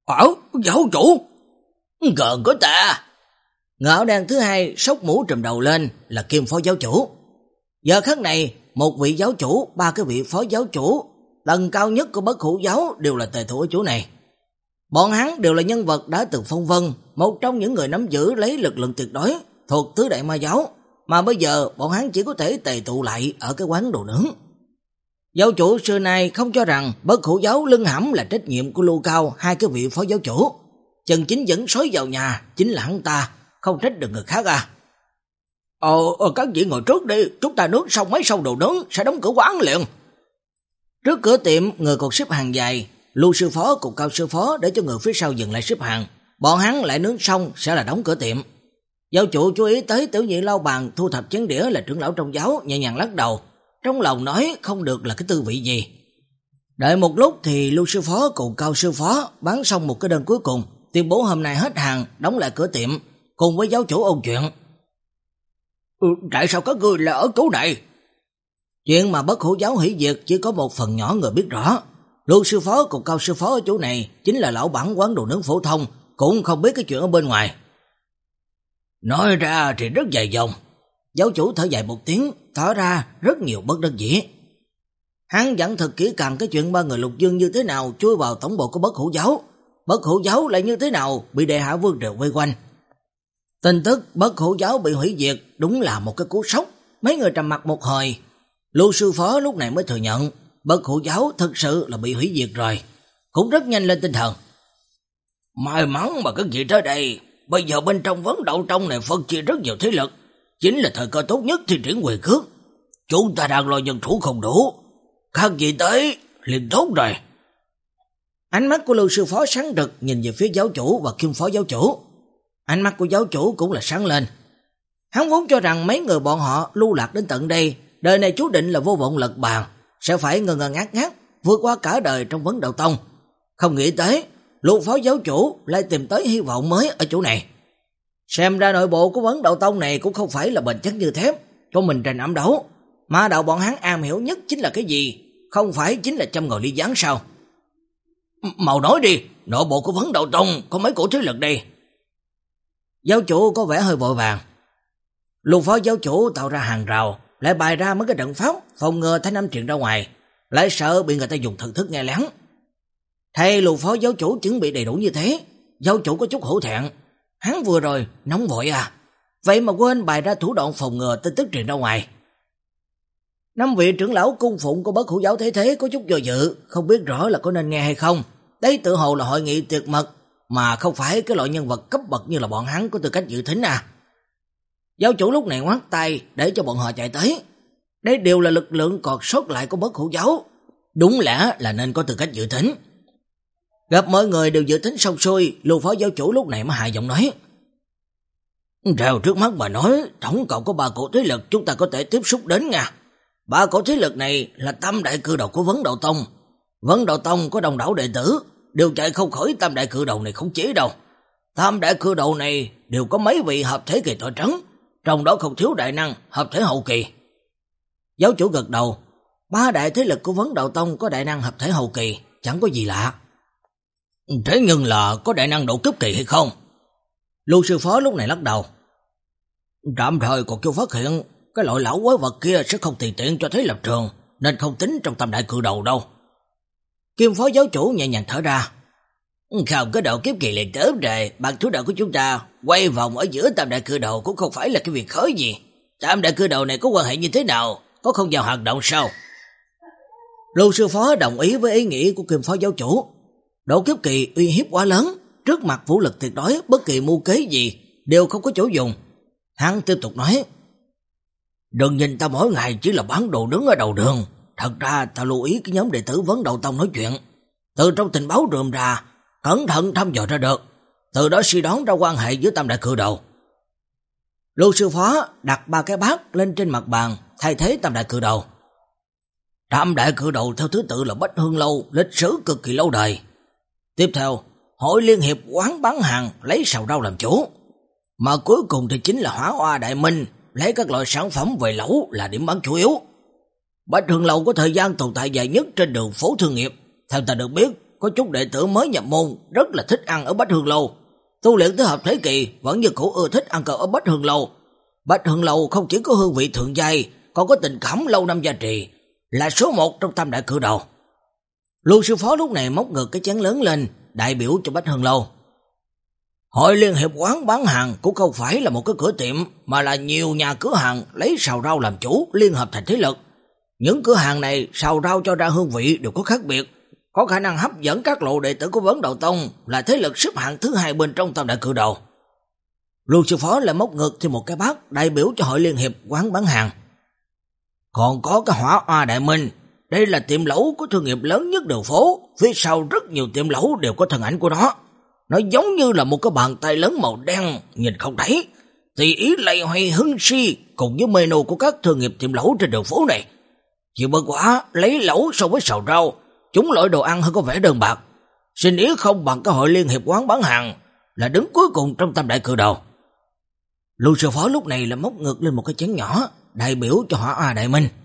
Ở, giáo chủ! Gần của ta! Người áo đen thứ hai sốc mũ trùm đầu lên là Kim phó giáo chủ. Giờ khắc này, một vị giáo chủ, ba cái vị phó giáo chủ, tầng cao nhất của Bất Hủ giáo đều là tề thủ ở chỗ này. Bọn hắn đều là nhân vật đã từng phong vân, một trong những người nắm giữ lấy lực lượng tuyệt đối thuộc tứ đại ma giáo, mà bây giờ bọn hắn chỉ có thể tề tụ lại ở cái quán đồ nướng. Giáo chủ xưa nay không cho rằng Bất Hủ giáo lưng hãm là trách nhiệm của Lưu Cao hai cái vị phó giáo chủ. Chân chính dẫn sói vào nhà chính là hắn ta, không trách được người khác à. Ờ, các vị ngồi trước đi, chúng ta nướng xong mấy sâu đồ nướng sẽ đóng cửa quán liền. Trước cửa tiệm, người còn xếp hàng dài, Lưu sư phó cùng Cao sư phó để cho người phía sau dừng lại xếp hàng. Bọn hắn lại nướng xong sẽ là đóng cửa tiệm. Giáo chủ chú ý tới tiểu nhị lau bàn thu thập chén đĩa là trưởng lão trong giáo, nhẹ nhàng lắc đầu, trong lòng nói không được là cái tư vị gì. Đợi một lúc thì Lưu sư phó cùng Cao sư phó bán xong một cái đơn cuối cùng, tuyên bố hôm nay hết hàng, đóng lại cửa tiệm, cùng với giáo chủ ôn chuyện. Ừ, tại sao các ngươi là ở chỗ này? Chuyện mà Bất Hủ giáo hủy diệt chỉ có một phần nhỏ người biết rõ. Lưu sư phó cùng Cao sư phó ở chỗ này chính là lão bản quán đồ nướng phổ thông, cũng không biết cái chuyện ở bên ngoài. Nói ra thì rất dài dòng. Giáo chủ thở dài một tiếng, tỏ ra rất nhiều bất đắc dĩ. Hắn dặn thật kỹ càng cái chuyện ba người Lục Dương như thế nào chui vào tổng bộ của Bất Hủ giáo, Bất Hủ giáo lại như thế nào bị Đệ Hạ Vương Triều vây quanh. Tin tức Bất Hủ giáo bị hủy diệt đúng là một cái cú sốc. Mấy người trầm mặt một hồi. Lưu sư phó lúc này mới thừa nhận Bất Hủ giáo thực sự là bị hủy diệt rồi, cũng rất nhanh lên tinh thần. May mắn mà các vị tới đây. Bây giờ bên trong vấn đậu trong này phân chia rất nhiều thế lực, chính là thời cơ tốt nhất thi triển quyền cước. Chúng ta đang lo nhân thủ không đủ, các vị tới liền tốt rồi. Ánh mắt của Lưu sư phó sáng rực nhìn về phía giáo chủ và Kim phó giáo chủ. Ánh mắt của giáo chủ cũng là sáng lên. Hắn vốn cho rằng mấy người bọn họ lưu lạc đến tận đây, đời này chú định là vô vọng lật bàn, sẽ phải ngơ ngơ ngác ngác vượt qua cả đời trong vấn đạo tông. Không nghĩ tới Lưu phó giáo chủ lại tìm tới hy vọng mới ở chỗ này. Xem ra nội bộ của vấn đạo tông này cũng không phải là bền chắc như thép, cho mình tranh ám đấu. Ma đạo bọn hắn am hiểu nhất chính là cái gì? Không phải chính là châm ngòi ly gián sao? Màu nói đi, nội bộ của vấn đạo tông có mấy cổ thế lực đây? Giáo chủ có vẻ hơi vội vàng. Lưu phó giáo chủ tạo ra hàng rào, lại bày ra mấy cái trận pháp phòng ngừa thanh âm truyền ra ngoài, lại sợ bị người ta dùng thần thức nghe lén. Thay Lưu phó giáo chủ chuẩn bị đầy đủ như thế, giáo chủ có chút hổ thẹn. Hắn vừa rồi nóng vội à, vậy mà quên bày ra thủ đoạn phòng ngừa tin tức truyền ra ngoài. Năm vị trưởng lão cung phụng của Bất Hủ giáo thấy thế có chút do dự, không biết rõ là có nên nghe hay không. Đây tự hồ là hội nghị tuyệt mật, mà không phải cái loại nhân vật cấp bậc như là bọn hắn có tư cách dự thính à. Giáo chủ lúc này ngoắt tay để cho bọn họ chạy tới. Đây đều là lực lượng còn sót lại của Bất Hủ giáo, đúng lẽ là nên có tư cách dự thính. Gặp mọi người đều dự tính xong xuôi, Lưu phó giáo chủ lúc này mới hạ giọng nói. Theo trước mắt mà nói, tổng cộng có ba cổ thế lực chúng ta có thể tiếp xúc đến nha. Ba cổ thế lực này là tam đại cự đầu của Vấn Đạo Tông. Vấn Đạo Tông có đông đảo đệ tử, đều chạy không khỏi tam đại cự đầu này không chế đâu. Tam đại cự đầu này đều có mấy vị hợp thể kỳ tọa trấn, trong đó không thiếu đại năng hợp thể hậu kỳ. Giáo chủ gật đầu, ba đại thế lực của Vấn Đạo Tông có đại năng hợp thể hậu kỳ, chẳng có gì lạ. Thế nhưng là có đại năng độ cấp kỳ hay không? Lưu sư phó lúc này lắc đầu. Tạm thời còn chưa phát hiện, cái loại lão quái vật kia sẽ không tùy tiện cho thấy lập trường, nên không tính trong tam đại cự đầu đâu. Kim phó giáo chủ nhẹ nhàng thở ra. Không có độ kiếp kỳ liền tới rồi, bằng thủ đoạn của chúng ta quay vòng ở giữa tam đại cự đầu cũng không phải là cái việc khó gì. Tam đại cự đầu này có quan hệ như thế nào? Có không vào hoạt động sao? Lưu sư phó đồng ý với ý nghĩ của Kim phó giáo chủ. Độ kiếp kỳ uy hiếp quá lớn, trước mặt vũ lực tuyệt đối, bất kỳ mưu kế gì đều không có chỗ dùng. Hắn tiếp tục nói. Đừng nhìn ta mỗi ngày chỉ là bán đồ đứng ở đầu đường. Thật ra ta lưu ý cái nhóm đệ tử Vấn Đạo Tông nói chuyện. Từ trong tình báo rườm ra, cẩn thận thăm dò ra được. Từ đó suy đoán ra quan hệ giữa tam đại cự đầu. Lưu sư phó đặt ba cái bát lên trên mặt bàn, thay thế tam đại cự đầu. Tam đại cự đầu theo thứ tự là Bách Hương Lâu, lịch sử cực kỳ lâu đời. Tiếp theo, Hội Liên hiệp quán bán hàng lấy sào rau làm chủ. Mà cuối cùng thì chính là Hỏa Hoa Đại Minh, lấy các loại sản phẩm về lẩu là điểm bán chủ yếu. Bách Hương Lâu có thời gian tồn tại dài nhất trên đường phố thương nghiệp. Theo ta được biết, có chút đệ tử mới nhập môn rất là thích ăn ở Bách Hương Lâu. Tu luyện tới hợp thế kỳ vẫn như cũ ưa thích ăn cơm ở Bách Hương Lâu. Bách Hương Lâu không chỉ có hương vị thượng giai, còn có tình cảm lâu năm gia trì, là số một trong tam đại cử đầu. Lưu sư phó lúc này móc ngược cái chén lớn lên, đại biểu cho Bách Hương Lâu. Hội liên hiệp quán bán hàng cũng không phải là một cái cửa tiệm, mà là nhiều nhà cửa hàng lấy xào rau làm chủ, liên hợp thành thế lực. Những cửa hàng này xào rau cho ra hương vị đều có khác biệt, có khả năng hấp dẫn các lộ đệ tử của Vấn Đạo Tông, là thế lực xếp hạng thứ hai bên trong tam đại cử đầu. Lưu sư phó lại móc ngược thêm một cái bát, đại biểu cho hội liên hiệp quán bán hàng. Còn có cái Hỏa Oa Đại Minh, đây là tiệm lẩu của thương nghiệp lớn nhất đường phố, phía sau rất nhiều tiệm lẩu đều có thân ảnh của nó. Nó giống như là một cái bàn tay lớn màu đen, nhìn không thấy, tùy ý lay hoay hưng si cùng với menu của các thương nghiệp tiệm lẩu trên đường phố này. Chỉ bất quá lấy lẩu so với xào rau, chúng loại đồ ăn hơi có vẻ đơn bạc. Xin ý không bằng cái hội liên hiệp quán bán hàng, là đứng cuối cùng trong tam đại cử đầu. Lưu sư phó lúc này là móc ngược lên một cái chén nhỏ, đại biểu cho Hỏa Oa Đại Minh.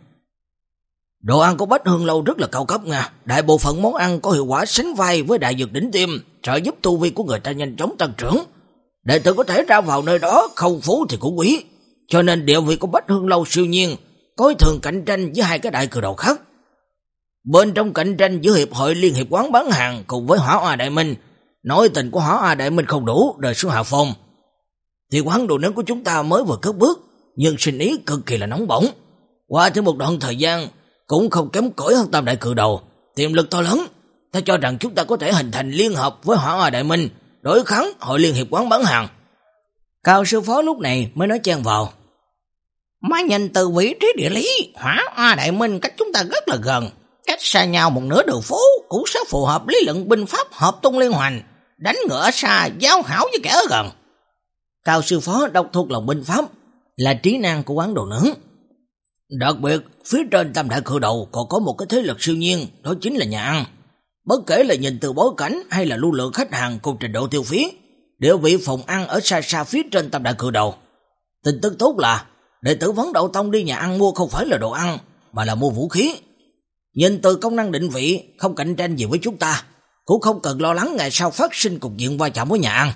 Đồ ăn của Bách Hương Lâu rất là cao cấp nha, đại bộ phận món ăn có hiệu quả sánh vai với đại dược đỉnh tiêm, trợ giúp tu vi của người ta nhanh chóng tăng trưởng. Đệ tử có thể ra vào nơi đó không phú thì cũng quý, cho nên địa vị của Bách Hương Lâu siêu nhiên, coi thường cạnh tranh với hai cái đại cử đầu khác. Bên trong cạnh tranh giữa hiệp hội liên hiệp quán bán hàng cùng với Hỏa Oa Đại Minh, nội tình của Hỏa Oa Đại Minh không đủ, đời xuống hạ phong. Thì quán đồ nướng của chúng ta mới vừa cất bước, nhưng sinh ý cực kỳ là nóng bỏng. Qua thêm một đoạn thời gian cũng không kém cỏi hơn tam đại cử đầu, tiềm lực to lớn. Ta cho rằng chúng ta có thể hình thành liên hợp với Hỏa Oa Đại Minh, đối kháng hội liên hiệp quán bán hàng. Cao sư phó lúc này mới nói chen vào.
Mà nhìn từ vị trí địa lý, Hỏa Oa Đại Minh cách chúng ta rất là gần, cách xa nhau một nửa đường phố, cũng sẽ phù hợp lý luận binh pháp hợp tung liên hoành, đánh ngựa ở xa, giao hảo với kẻ ở gần.
Cao sư phó đọc thuộc lòng binh pháp, là trí năng của quán đồ nướng. Đặc biệt, phía trên tam đại cử đầu còn có một cái thế lực siêu nhiên, đó chính là nhà ăn. Bất kể là nhìn từ bối cảnh hay là lưu lượng khách hàng cùng trình độ tiêu phí, địa vị phòng ăn ở xa xa phía trên tam đại cử đầu. Tin tức tốt là, đệ tử Vấn Đạo Tông đi nhà ăn mua không phải là đồ ăn, mà là mua vũ khí. Nhìn từ công năng định vị, không cạnh tranh gì với chúng ta, cũng không cần lo lắng ngày sau phát sinh cục diện va chạm với nhà ăn.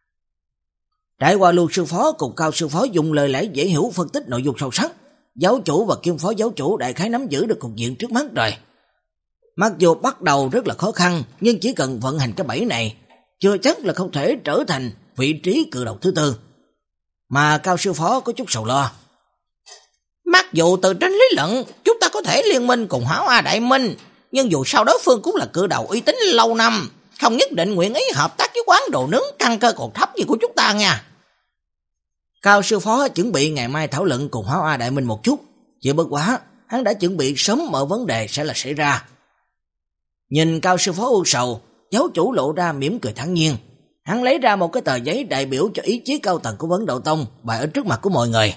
Trải qua Lưu sư phó cùng Cao sư phó dùng lời lẽ dễ hiểu phân tích nội dung sâu sắc, giáo chủ và kiêm phó giáo chủ đại khái nắm giữ được cục diện trước mắt rồi. Mặc dù bắt đầu rất là khó khăn, nhưng chỉ cần vận hành cái bẫy này, chưa chắc là không thể trở thành vị trí cự đầu thứ tư. Mà Cao sư phó có chút sầu lo.
Mặc dù từ trên lý luận chúng ta có thể liên minh cùng Hỏa Oa Đại Minh, nhưng dù sao đối phương cũng là cự đầu uy tín lâu năm, không nhất định nguyện ý hợp tác với quán đồ nướng căn cơ còn thấp như của chúng ta nha.
Cao sư phó chuẩn bị ngày mai thảo luận cùng Hỏa Oa Đại Minh một chút, chỉ bất quá hắn đã chuẩn bị sớm mọi vấn đề sẽ là xảy ra. Nhìn Cao sư phó u sầu, giáo chủ lộ ra mỉm cười thản nhiên. Hắn lấy ra một cái tờ giấy đại biểu cho ý chí cao tầng của Vấn Đạo Tông bày ở trước mặt của mọi người.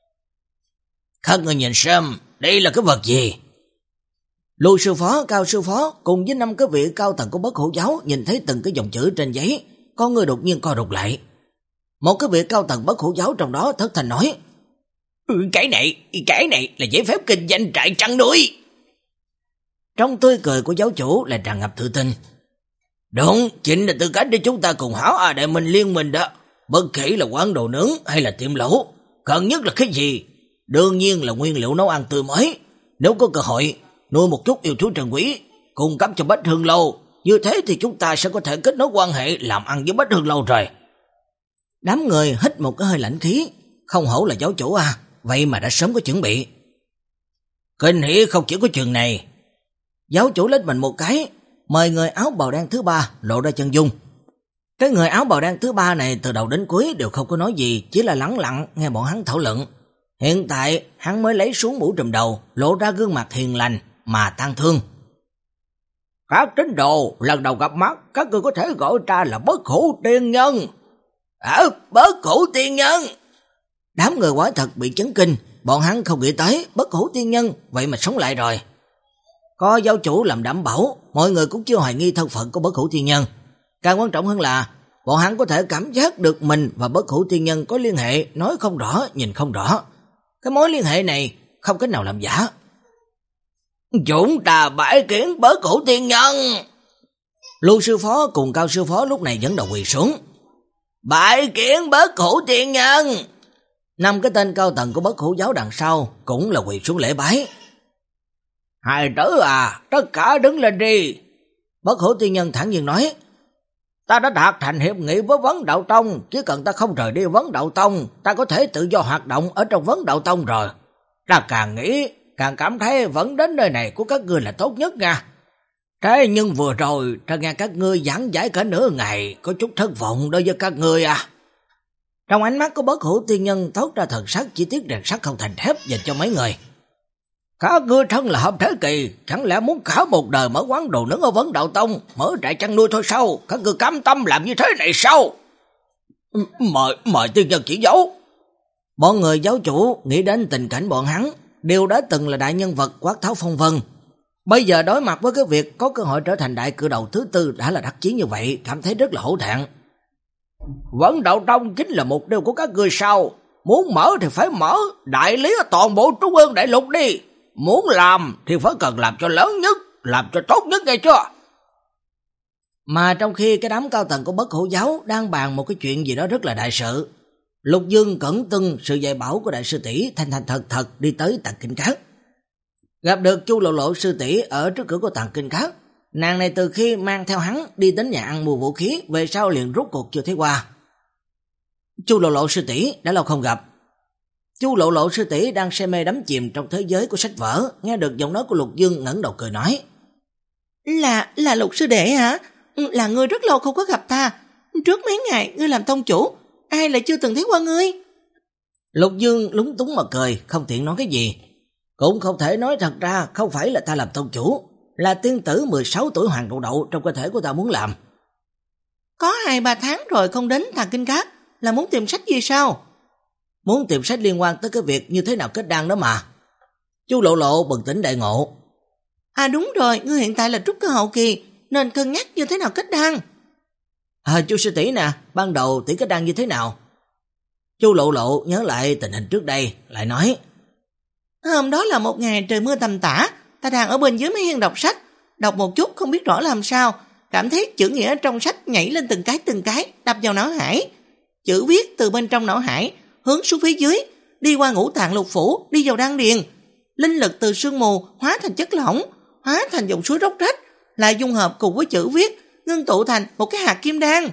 Các người nhìn xem, đây là cái vật gì? Lưu sư phó, Cao sư phó cùng với năm cái vị cao tầng của Bất Hủ giáo nhìn thấy từng cái dòng chữ trên giấy, con người đột nhiên co rụt lại. Một cái vị cao tầng Bất Hủ giáo trong đó thất thanh nói:
ừ, Cái này, cái này là giấy phép kinh doanh trại chăn nuôi.
Trong tươi cười của giáo chủ là tràn ngập tự tin. Đúng, chính là tư cách để chúng ta cùng Hỏa Oa Đại Minh liên minh đó. Bất kể là quán đồ nướng hay là tiệm lẩu, cần nhất là cái gì? Đương nhiên là nguyên liệu nấu ăn tươi mới. Nếu có cơ hội nuôi một chút yêu thú trần quý, cung cấp cho Bách Hương Lâu, như thế thì chúng ta sẽ có thể kết nối quan hệ làm ăn với Bách Hương Lâu rồi. Đám người hít một cái hơi lạnh khí, không hổ là giáo chủ à, vậy mà đã sớm có chuẩn bị. Kinh hỉ không chỉ có chuyện này. Giáo chủ lết mình một cái, mời người áo bào đen thứ ba lộ ra chân dung. Cái người áo bào đen thứ ba này từ đầu đến cuối đều không có nói gì, chỉ là lắng lặng nghe bọn hắn thảo luận. Hiện tại hắn mới lấy xuống mũ trùm đầu, lộ ra gương mặt hiền lành mà tang thương. Các tín đồ lần đầu gặp mắt, các người có thể gọi ta là Bất Hủ Tiên Nhân.
Ờ, Bất Hủ Tiên Nhân.
Đám người quả thật bị chấn kinh, bọn hắn không nghĩ tới Bất Hủ Tiên Nhân vậy mà sống lại rồi. Có giáo chủ làm đảm bảo, mọi người cũng chưa hoài nghi thân phận của Bất Hủ Tiên Nhân. Càng quan trọng hơn là bọn hắn có thể cảm giác được mình và Bất Hủ Tiên Nhân có liên hệ, nói không rõ, nhìn không rõ. Cái mối liên hệ này không cách nào làm giả.
Chúng ta bái kiến Bất Hủ Tiên Nhân.
Lưu sư phó cùng Cao sư phó lúc này dẫn đầu quỳ xuống.
Bái kiến Bất Hủ tiên nhân.
Năm cái tên cao tầng của Bất Hủ giáo đằng sau cũng là quỳ xuống lễ bái.
Hài tử à, tất cả đứng lên đi.
Bất Hủ tiên nhân thản nhiên nói.
Ta đã đạt thành hiệp nghị với Vấn Đạo Tông, chỉ cần ta không rời đi Vấn Đạo Tông, ta có thể tự do hoạt động ở trong Vấn Đạo Tông rồi. Ta càng nghĩ, càng cảm thấy vẫn đến nơi này của các ngươi là tốt nhất nha. Thế nhưng vừa rồi, ta nghe các ngươi giảng giải cả nửa ngày, có chút thất vọng đối với các ngươi à.
Trong ánh mắt của Bất Hủ tiên nhân thốt ra thần sắc chi tiết rèn sắt không thành thép dành cho mấy người.
Các ngươi thân là hợp thế kỳ, chẳng lẽ muốn cả một đời mở quán đồ nướng ở Vấn Đạo Tông, mở trại chăn nuôi thôi sao? Các ngươi cam tâm làm như thế này sao? Mời, mời tiên nhân chỉ dấu.
Bọn người giáo chủ nghĩ đến tình cảnh bọn hắn, đều đã từng là đại nhân vật quát tháo phong vân. Bây giờ đối mặt với cái việc có cơ hội trở thành đại cự đầu thứ tư đã là đắc chí như vậy, cảm thấy rất là hổ thẹn.
Vấn Đạo Tông chính là mục tiêu của các ngươi sao? Muốn mở thì phải mở, đại lý ở toàn bộ Trung ương đại lục đi. Muốn làm thì phải cần làm cho lớn nhất, làm cho tốt nhất nghe chưa?
Mà trong khi cái đám cao tầng của Bất Hủ giáo đang bàn một cái chuyện gì đó rất là đại sự, Lục Dương cẩn tuân sự dạy bảo của đại sư tỷ, thành thành thật thật đi tới Tàng Kinh Các. Gặp được Chu Lộ Lộ sư tỷ ở trước cửa của Tàng Kinh Các. Nàng này từ khi mang theo hắn đi đến nhà ăn mua vũ khí, về sau liền rút cuộc chưa thấy qua. Chu Lộ Lộ sư tỷ đã lâu không gặp. Chu Lộ Lộ sư tỷ đang say mê đắm chìm trong thế giới của sách vở, nghe được giọng nói của Lục Dương ngẩng đầu cười nói:
Là, là Lục sư đệ hả? Là ngươi rất lâu không có gặp ta. Trước mấy ngày ngươi làm tông chủ, ai lại chưa từng thấy qua ngươi?
Lục Dương lúng túng mà cười, không tiện nói cái gì. Cũng không thể nói thật ra không phải là ta làm tông chủ, là tiên tử mười sáu tuổi hoàng đậu đậu trong cơ thể của ta muốn làm.
Có hai ba tháng rồi không đến Tàng Kinh Các, là muốn tìm sách gì sao?
Muốn tìm sách liên quan tới cái việc như thế nào kết đan đó mà. Chu Lộ Lộ bừng tỉnh đại ngộ.
À đúng rồi, ngươi hiện tại là trúc cơ hậu kỳ, nên cân nhắc như thế nào kết đan.
À Chu sư tỷ nè, ban đầu tỷ kết đan như thế nào? Chu Lộ Lộ nhớ lại tình hình trước đây, lại nói:
Hôm đó là một ngày trời mưa tầm tã, ta đang ở bên dưới mấy hiên đọc sách, đọc một chút không biết rõ làm sao, cảm thấy chữ nghĩa trong sách nhảy lên từng cái từng cái, đập vào não hải. Chữ viết từ bên trong não hải hướng xuống phía dưới, đi qua ngũ tạng lục phủ, đi vào đan điền. Linh lực từ sương mù hóa thành chất lỏng, hóa thành dòng suối róc rách, lại dung hợp cùng với chữ viết, ngưng tụ thành một cái hạt kim đan.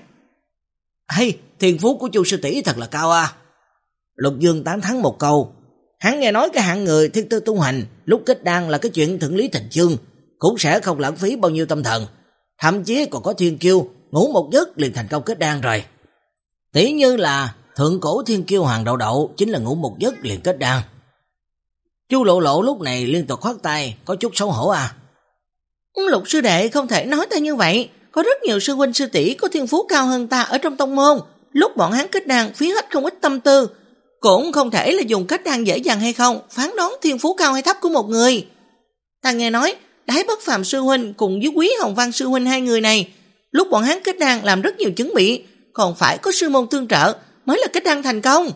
Hay, thiên phú của Chu sư tỷ thật là cao à. Lục Dương tán thán một câu. Hắn nghe nói cái hạng người thiên tư tu hành, lúc kết đan là cái chuyện thuận lý thành chương, cũng sẽ không lãng phí bao nhiêu tâm thần. Thậm chí còn có thiên kiêu, ngủ một giấc liền thành công kết đan rồi. Tỷ như là thượng cổ thiên kiêu hoàng đậu đậu chính là ngủ một giấc liền kết đan. Chu Lộ Lộ lúc này liên tục khoát tay, có chút xấu hổ à.
Lục sư đệ không thể nói ta như vậy, có rất nhiều sư huynh sư tỷ có thiên phú cao hơn ta ở trong tông môn, lúc bọn hắn kết đan phí hết không ít tâm tư, cũng không thể là dùng kết đan dễ dàng hay không phán đoán thiên phú cao hay thấp của một người. Ta nghe nói Đái Bất Phàm sư huynh cùng với Quý Hồng Văn sư huynh hai người này, lúc bọn hắn kết đan làm rất nhiều chuẩn bị, còn phải có sư môn tương trợ mới là kết đan thành công.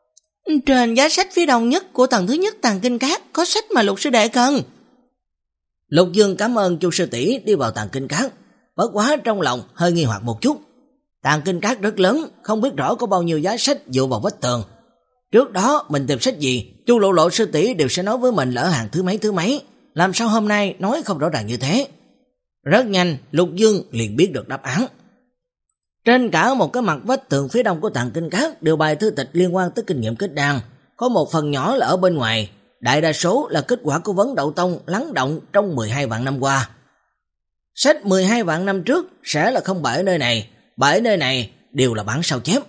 Trên giá sách phía đông nhất của tầng thứ nhất Tàng Kinh Các có sách mà Lục sư đệ cần.
Lục Dương cảm ơn Chu sư tỷ đi vào Tàng Kinh Các, bất quá trong lòng hơi nghi hoặc một chút. Tàng Kinh Các rất lớn, không biết rõ có bao nhiêu giá sách dựa vào vách tường. Trước đó mình tìm sách gì, Chu Lộ Lộ sư tỷ đều sẽ nói với mình là ở hàng thứ mấy thứ mấy, làm sao hôm nay nói không rõ ràng như thế. Rất nhanh, Lục Dương liền biết được đáp án. Trên cả một cái mặt vách tường phía đông của Tàng Kinh Các đều bày thư tịch liên quan tới kinh nghiệm kết đan, có một phần nhỏ là ở bên ngoài, đại đa số là kết quả của Vấn Đậu Tông lắng động trong mười hai vạn năm qua. Sách mười hai vạn năm trước sẽ là không bày ở nơi này, bày ở nơi này đều là bản sao chép.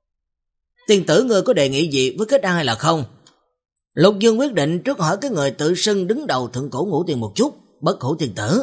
Tiên tử ngươi có đề nghị gì với kết đan hay là không? Lục Dương quyết định trước hỏi cái người tự xưng đứng đầu thượng cổ ngũ tiền một chút, Bất Hủ tiên tử.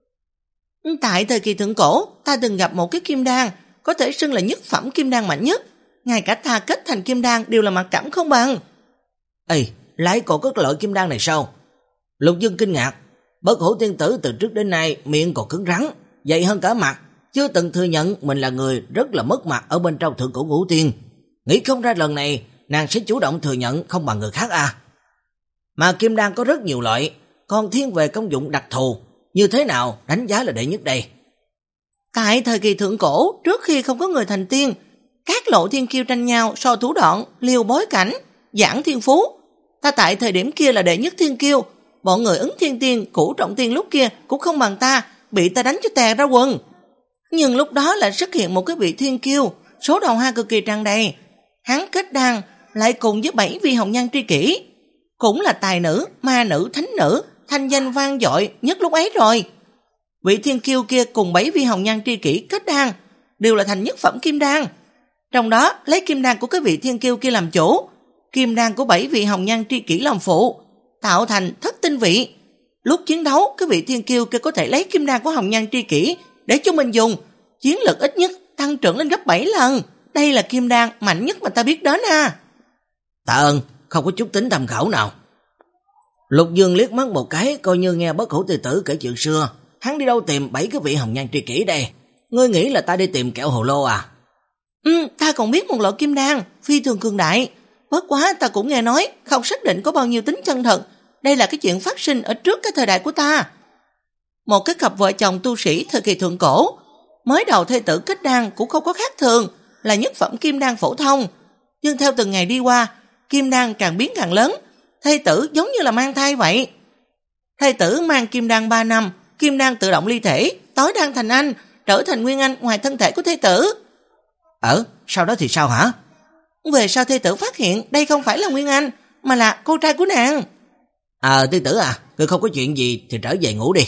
Tại thời kỳ thượng cổ, ta từng gặp một cái kim đan, có thể xưng là nhất phẩm kim đan mạnh nhất. Ngay cả ta kết thành kim đan đều là mặc cảm không bằng.
Ê, lại còn có cái loại kim đan này sao? Lục Dương kinh ngạc. Bất Hủ tiên tử từ trước đến nay miệng còn cứng rắn, dày hơn cả mặt, chưa từng thừa nhận mình là người rất là mất mặt ở bên trong thượng cổ ngũ tiên. Nghĩ không ra lần này nàng sẽ chủ động thừa nhận không bằng người khác à. Mà kim đan có rất nhiều loại, còn thiên về công dụng đặc thù, như thế nào đánh giá là đệ nhất đây?
Tại thời kỳ thượng cổ, trước khi không có người thành tiên, các lộ thiên kiêu tranh nhau so thủ đoạn, liều bối cảnh, giảng thiên phú. Ta tại thời điểm kia là đệ nhất thiên kiêu, bọn người ứng thiên tiên, cửu trọng tiên lúc kia cũng không bằng ta, bị ta đánh cho tè ra quần. Nhưng lúc đó lại xuất hiện một cái vị thiên kiêu, số đầu hoa cực kỳ tràn đầy. Hắn kết đan lại cùng với bảy vị hồng nhan tri kỷ, cũng là tài nữ, ma nữ, thánh nữ, thanh danh vang dội nhất lúc ấy rồi. Vị thiên kiêu kia cùng bảy vị hồng nhan tri kỷ kết đan, đều là thành nhất phẩm kim đan. Trong đó lấy kim đan của cái vị thiên kiêu kia làm chủ, kim đan của bảy vị hồng nhan tri kỷ làm phụ, tạo thành thất tinh vị. Lúc chiến đấu, cái vị thiên kiêu kia có thể lấy kim đan của hồng nhan tri kỷ để cho mình dùng, chiến lực ít nhất tăng trưởng lên gấp bảy lần. Đây là kim đan mạnh nhất mà ta biết đến à.
Tạ ơn, không có chút tính tham khảo nào. Lục Dương liếc mắt một cái, coi như nghe Bất Hủ Tiên Tử kể chuyện xưa. Hắn đi đâu tìm bảy cái vị hồng nhan tri kỷ đây? Ngươi nghĩ là ta đi tìm kẹo hồ lô à?
Ừ, ta còn biết một loại kim đan phi thường cường đại. Bất quá ta cũng nghe nói không xác định có bao nhiêu tính chân thật. Đây là cái chuyện phát sinh ở trước cái thời đại của ta. Một cái cặp vợ chồng tu sĩ thời kỳ thượng cổ, mới đầu thê tử kết đan cũng không có khác thường, là nhất phẩm kim đan phổ thông. Nhưng theo từng ngày đi qua, kim đan càng biến càng lớn, thê tử giống như là mang thai vậy. Thê tử mang kim đan ba năm, kim đan tự động ly thể, tối đan thành anh, trở thành nguyên anh ngoài thân thể của thê tử.
Ờ, sau đó thì sao hả?
Về sau thê tử phát hiện đây không phải là nguyên anh, mà là cô trai của nàng.
À, Tiên Tử à, ngươi không có chuyện gì thì trở về ngủ đi.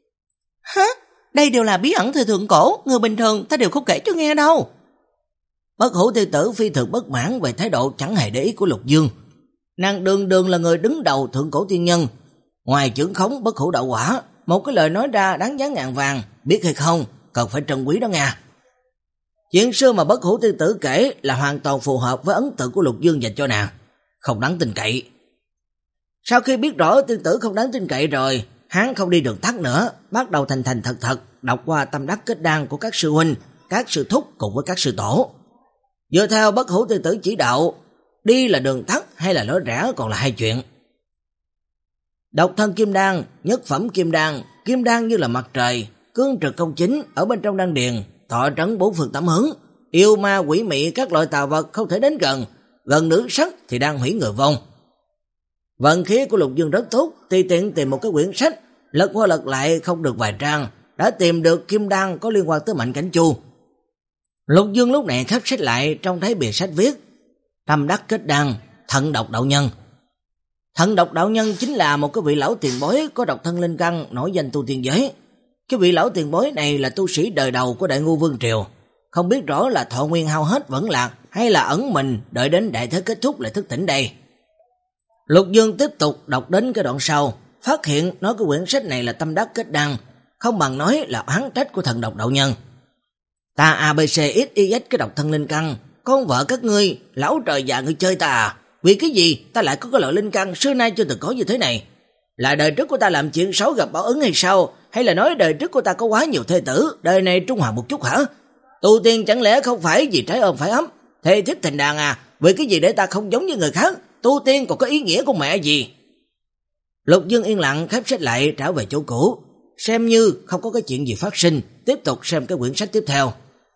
Hả? Đây đều là bí ẩn thời thượng cổ, người bình thường ta đều không kể cho nghe đâu.
Bất Hủ Tiên Tử phi thường bất mãn về thái độ chẳng hề để ý của Lục Dương. Nàng đường đường là người đứng đầu thượng cổ tiên nhân, ngoài chưởng khống bất hủ đạo quả, một cái lời nói ra đáng giá ngàn vàng, biết hay không, cần phải trân quý đó nha. Chuyện xưa mà Bất Hủ Tiên Tử kể là hoàn toàn phù hợp với ấn tượng của Lục Dương dành cho nàng, không đáng tin cậy. Sau khi biết rõ tiên tử không đáng tin cậy rồi, hắn không đi đường tắt nữa, bắt đầu thành thành thật thật đọc qua tâm đắc kết đan của các sư huynh, các sư thúc cùng với các sư tổ. Dựa theo Bất Hủ Tiên Tử chỉ đạo, đi là đường tắt hay là lối rẽ còn là hai chuyện. Độc thân kim đan, nhất phẩm kim đan, kim đan như là mặt trời, cương trực công chính ở bên trong đan điền, tọa trấn bốn phương tám hướng, yêu ma quỷ mị các loại tà vật không thể đến gần, gần nữ sắc thì đang hủy người vong. Vận khí của Lục Dương rất tốt, tùy tiện tìm một cái quyển sách, lật qua lật lại không được vài trang, đã tìm được kim đan có liên quan tới Mạnh Cảnh Chu. Lục Dương lúc này khép sách lại, trông thấy bìa sách viết tâm đắc kết đan, thận độc đạo nhân. Thận độc đạo nhân chính là một cái vị lão tiền bối có độc thân linh căn nổi danh tu tiên giới. Cái vị lão tiền bối này là tu sĩ đời đầu của Đại Ngu Vương Triều, không biết rõ là thọ nguyên hao hết vẫn lạc hay là ẩn mình đợi đến đại thế kết thúc lại thức tỉnh đây. Lục Dương tiếp tục đọc đến cái đoạn sau, phát hiện nói cái quyển sách này là tâm đắc kết đan, không bằng nói là oán trách của thần độc đạo nhân. Ta a bê xê ích y ích cái độc thân linh căn, con vợ các ngươi, lão trời già ngươi chơi ta à? Vì cái gì ta lại có cái loại linh căn xưa nay chưa từng có như thế này? Là đời trước của ta làm chuyện xấu gặp báo ứng hay sao? Hay là nói đời trước của ta có quá nhiều thê tử, đời này trung hòa một chút hả? Tu tiên chẳng lẽ không phải vì trái ôm phải ấm, thê thiếp thành đàn à? Vì cái gì để ta không giống như người khác? Tu tiên còn có ý nghĩa của mẹ gì? Lục Dương yên lặng khép sách lại trở về chỗ cũ, xem như không có cái chuyện gì phát sinh, tiếp tục xem cái quyển sách tiếp theo.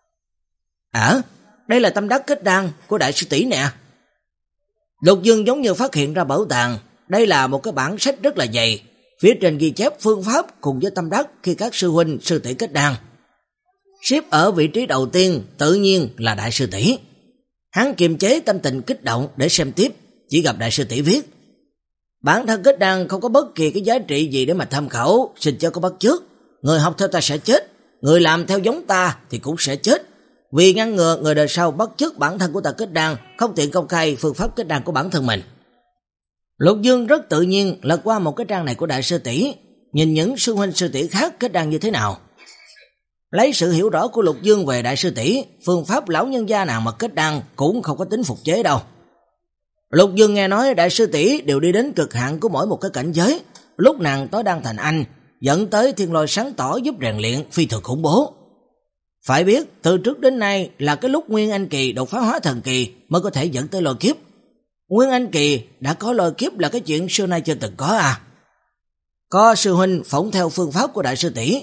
À, đây là tâm đắc kết đan của đại sư tỷ nè. Lục Dương giống như phát hiện ra bảo tàng, đây là một cái bản sách rất là dày, phía trên ghi chép phương pháp cùng với tâm đắc khi các sư huynh sư tỷ kết đan. Xếp ở vị trí đầu tiên tự nhiên là đại sư tỷ. Hắn kiềm chế tâm tình kích động để xem tiếp, chỉ gặp đại sư tỷ viết: bản thân kết đan không có bất kỳ cái giá trị gì để mà tham khảo, xin cho có bắt chước. Người học theo ta sẽ chết, người làm theo giống ta thì cũng sẽ chết. Vì ngăn ngừa người đời sau bắt chước bản thân của ta kết đan, không tiện công khai phương pháp kết đan của bản thân mình. Lục Dương rất tự nhiên lật qua một cái trang này của đại sư tỷ, nhìn những sư huynh sư tỷ khác kết đan như thế nào. Lấy sự hiểu rõ của Lục Dương về đại sư tỷ, phương pháp lão nhân gia nào mà kết đan cũng không có tính phục chế đâu. Lục Dương nghe nói đại sư tỷ đều đi đến cực hạn của mỗi một cái cảnh giới, lúc nàng tối đang thành anh, dẫn tới thiên lôi sáng tỏ giúp rèn luyện phi thường khủng bố. Phải biết, từ trước đến nay là cái lúc Nguyên Anh Kỳ đột phá hóa thần kỳ mới có thể dẫn tới lôi kiếp. Nguyên Anh Kỳ đã có lôi kiếp là cái chuyện xưa nay chưa từng có à. Có sư huynh phỏng theo phương pháp của đại sư tỷ,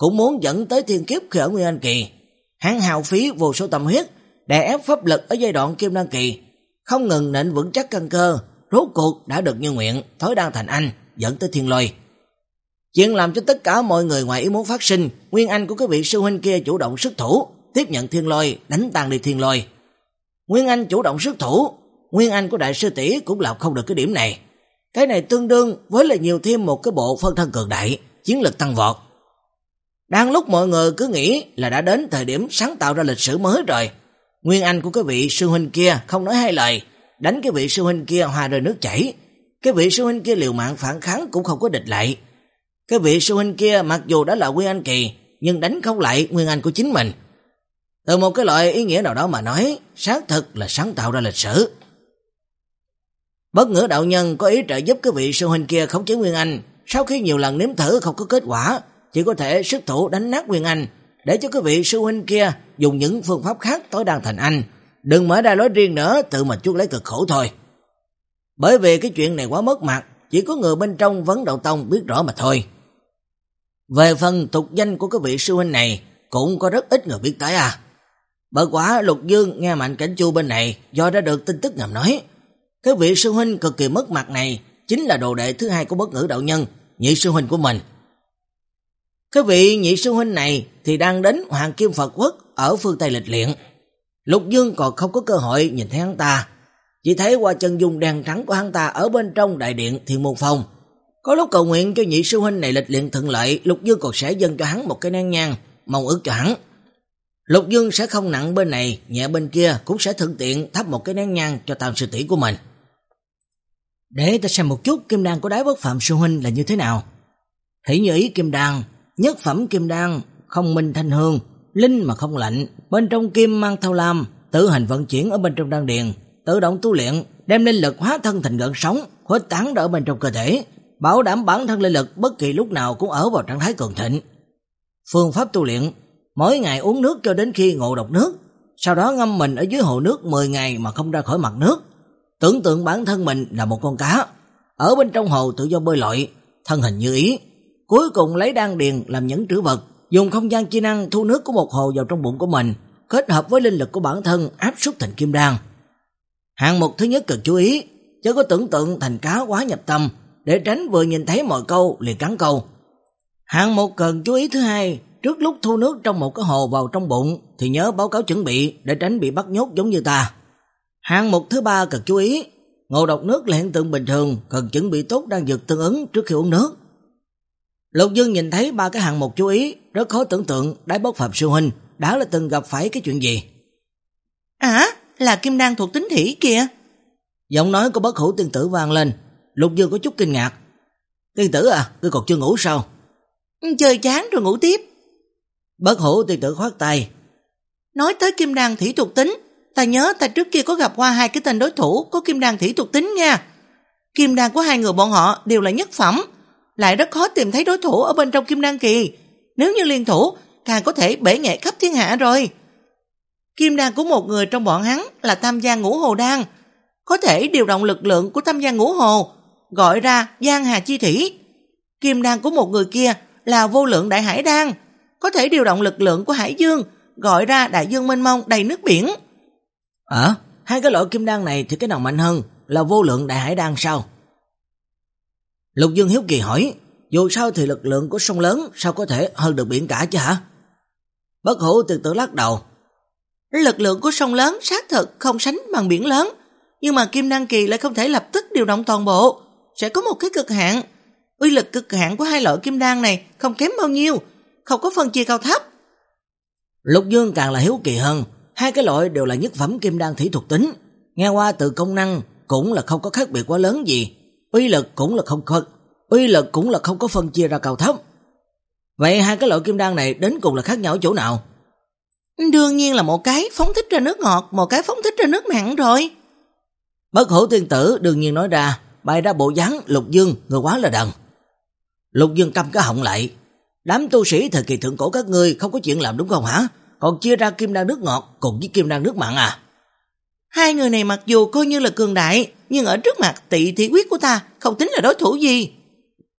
cũng muốn dẫn tới thiên kiếp khi ở Nguyên Anh kỳ. Hắn hao phí vô số tâm huyết, đè ép pháp lực ở giai đoạn Kim Đan kỳ, không ngừng nện vững chắc căn cơ, rốt cuộc đã được như nguyện, thối đan thành anh, dẫn tới thiên lôi. Chuyện làm cho tất cả mọi người ngoài ý muốn phát sinh, Nguyên Anh của cái vị sư huynh kia chủ động xuất thủ, tiếp nhận thiên lôi, đánh tan đi thiên lôi. Nguyên Anh chủ động xuất thủ, Nguyên Anh của đại sư tỷ cũng làm không được cái điểm này. Cái này tương đương với là nhiều thêm một cái bộ phân thân cường đại, chiến lực tăng vọt. Đang lúc mọi người cứ nghĩ là đã đến thời điểm sáng tạo ra lịch sử mới rồi, Nguyên Anh của cái vị sư huynh kia không nói hai lời, đánh cái vị sư huynh kia hoa rơi nước chảy. Cái vị sư huynh kia liều mạng phản kháng cũng không có địch lại. Cái vị sư huynh kia mặc dù đã là Nguyên Anh kỳ, nhưng đánh không lại Nguyên Anh của chính mình. Từ một cái loại ý nghĩa nào đó mà nói, xác thực là sáng tạo ra lịch sử. Bất Ngữ đạo nhân có ý trợ giúp cái vị sư huynh kia khống chế Nguyên Anh, sau khi nhiều lần nếm thử không có kết quả, chỉ có thể xuất thủ đánh nát Nguyên Anh, để cho cái vị sư huynh kia dùng những phương pháp khác tối đan thành anh, đừng mở ra lối riêng nữa, tự mình chuốc lấy cực khổ thôi. Bởi vì cái chuyện này quá mất mặt, chỉ có người bên trong Vấn Đạo Tông biết rõ mà thôi. Về phần tục danh của cái vị sư huynh này, cũng có rất ít người biết tới à. Bởi quả Lục Dương nghe Mạnh Cảnh Chu bên này do đã được tin tức ngầm nói, cái vị sư huynh cực kỳ mất mặt này chính là đồ đệ thứ hai của Bất Ngữ đạo nhân, nhị sư huynh của mình. Cái vị nhị sư huynh này thì đang đến Hoàng Kim Phật Quốc ở phương Tây lịch luyện. Lục Dương còn không có cơ hội nhìn thấy hắn ta, chỉ thấy qua chân dung đen trắng của hắn ta ở bên trong đại điện Thiên Môn Phong. Có lúc cầu nguyện cho nhị sư huynh này lịch luyện thuận lợi, Lục Dương còn sẽ dâng cho hắn một cái nén nhang, mong ước cho hắn. Lục Dương sẽ không nặng bên này, nhẹ bên kia, cũng sẽ thuận tiện thắp một cái nén nhang cho tam sư tỷ của mình. Để ta xem một chút kim đan của Đái Bất Phàm sư huynh là như thế nào. Thủy như ý kim đan, nhất phẩm kim đan, không minh thanh hương, linh mà không lạnh, bên trong kim mang thao lam, tự hành vận chuyển ở bên trong đan điền, tự động tu luyện, đem linh lực hóa thân thành gợn sóng, khuếch tán ở bên trong cơ thể, bảo đảm bản thân linh lực bất kỳ lúc nào cũng ở vào trạng thái cường thịnh. Phương pháp tu luyện, mỗi ngày uống nước cho đến khi ngộ độc nước, sau đó ngâm mình ở dưới hồ nước mười ngày mà không ra khỏi mặt nước. Tưởng tượng bản thân mình là một con cá, ở bên trong hồ tự do bơi lội, thân hình như ý, cuối cùng lấy đan điền làm nhẫn trữ vật, dùng không gian chi năng thu nước của một hồ vào trong bụng của mình, kết hợp với linh lực của bản thân áp suất thành kim đan. Hạng mục thứ nhất cần chú ý, chớ có tưởng tượng thành cá quá nhập tâm, để tránh vừa nhìn thấy mồi câu liền cắn câu. Hạng mục cần chú ý thứ hai, trước lúc thu nước trong một cái hồ vào trong bụng thì nhớ báo cáo chuẩn bị để tránh bị bắt nhốt giống như ta. Hạng mục thứ ba cần chú ý, ngộ độc nước là hiện tượng bình thường, cần chuẩn bị tốt đan dược tương ứng trước khi uống nước. Lục Dương nhìn thấy ba cái hạng mục chú ý, rất khó tưởng tượng Đái Bất Phàm sư huynh đã là từng gặp phải cái chuyện gì.
À, là kim đan thuộc tính thủy kìa.
Giọng nói của Bất Hủ tiên tử vang lên, Lục Dương có chút kinh ngạc. Tiên tử à, ngươi còn chưa ngủ sao?
Chơi chán rồi ngủ tiếp.
Bất Hủ tiên tử khoát tay.
Nói tới kim đan thủy thuộc tính, ta nhớ ta trước kia có gặp qua hai cái tên đối thủ có kim đan thủy thuộc tính nha. Kim đan của hai người bọn họ đều là nhất phẩm, lại rất khó tìm thấy đối thủ ở bên trong kim đan kỳ. Nếu như liên thủ, càng có thể bể nghệ khắp thiên hạ rồi. Kim đan của một người trong bọn hắn là Tam Giang Ngũ Hồ Đan, có thể điều động lực lượng của Tam Giang Ngũ Hồ, gọi ra Giang Hà Chi Thủy. Kim đan của một người kia là Vô Lượng Đại Hải Đan, có thể điều động lực lượng của Hải Dương, gọi ra Đại Dương mênh mông đầy nước biển.
À, hai cái loại kim đan này thì cái nào mạnh hơn, là Vô Lượng Đại Hải Đan sao? Lục Dương hiếu kỳ hỏi, dù sao thì lực lượng của sông lớn sao có thể hơn được biển cả chứ hả? Bất Hủ từ từ lắc đầu.
Lực lượng của sông lớn xác thực không sánh bằng biển lớn, nhưng mà kim đan kỳ lại không thể lập tức điều động toàn bộ, sẽ có một cái cực hạn. Uy lực cực hạn của hai loại kim đan này không kém bao nhiêu, không có phân chia cao thấp.
Lục Dương càng là hiếu kỳ hơn, hai cái loại đều là nhất phẩm kim đan thủy thuộc tính, nghe qua từ công năng cũng là không có khác biệt quá lớn gì, uy lực cũng là không có, uy lực cũng là không có phân chia ra cao thấp. Vậy hai cái loại kim đan này đến cùng là khác nhau ở chỗ nào?
Đương nhiên là một cái phóng thích ra nước ngọt, một cái phóng thích ra nước mặn rồi.
Bất Hủ tiên tử đương nhiên nói ra, bày ra bộ dáng Lục Dương người quá là đần. Lục Dương câm cái họng lại, đám tu sĩ thời kỳ thượng cổ các ngươi không có chuyện làm đúng không hả? Còn chia ra kim đan nước ngọt cùng với kim đan nước mặn à?
Hai người này mặc dù coi như là cường đại, nhưng ở trước mặt Tị Thị Quyết của ta không tính là đối thủ gì.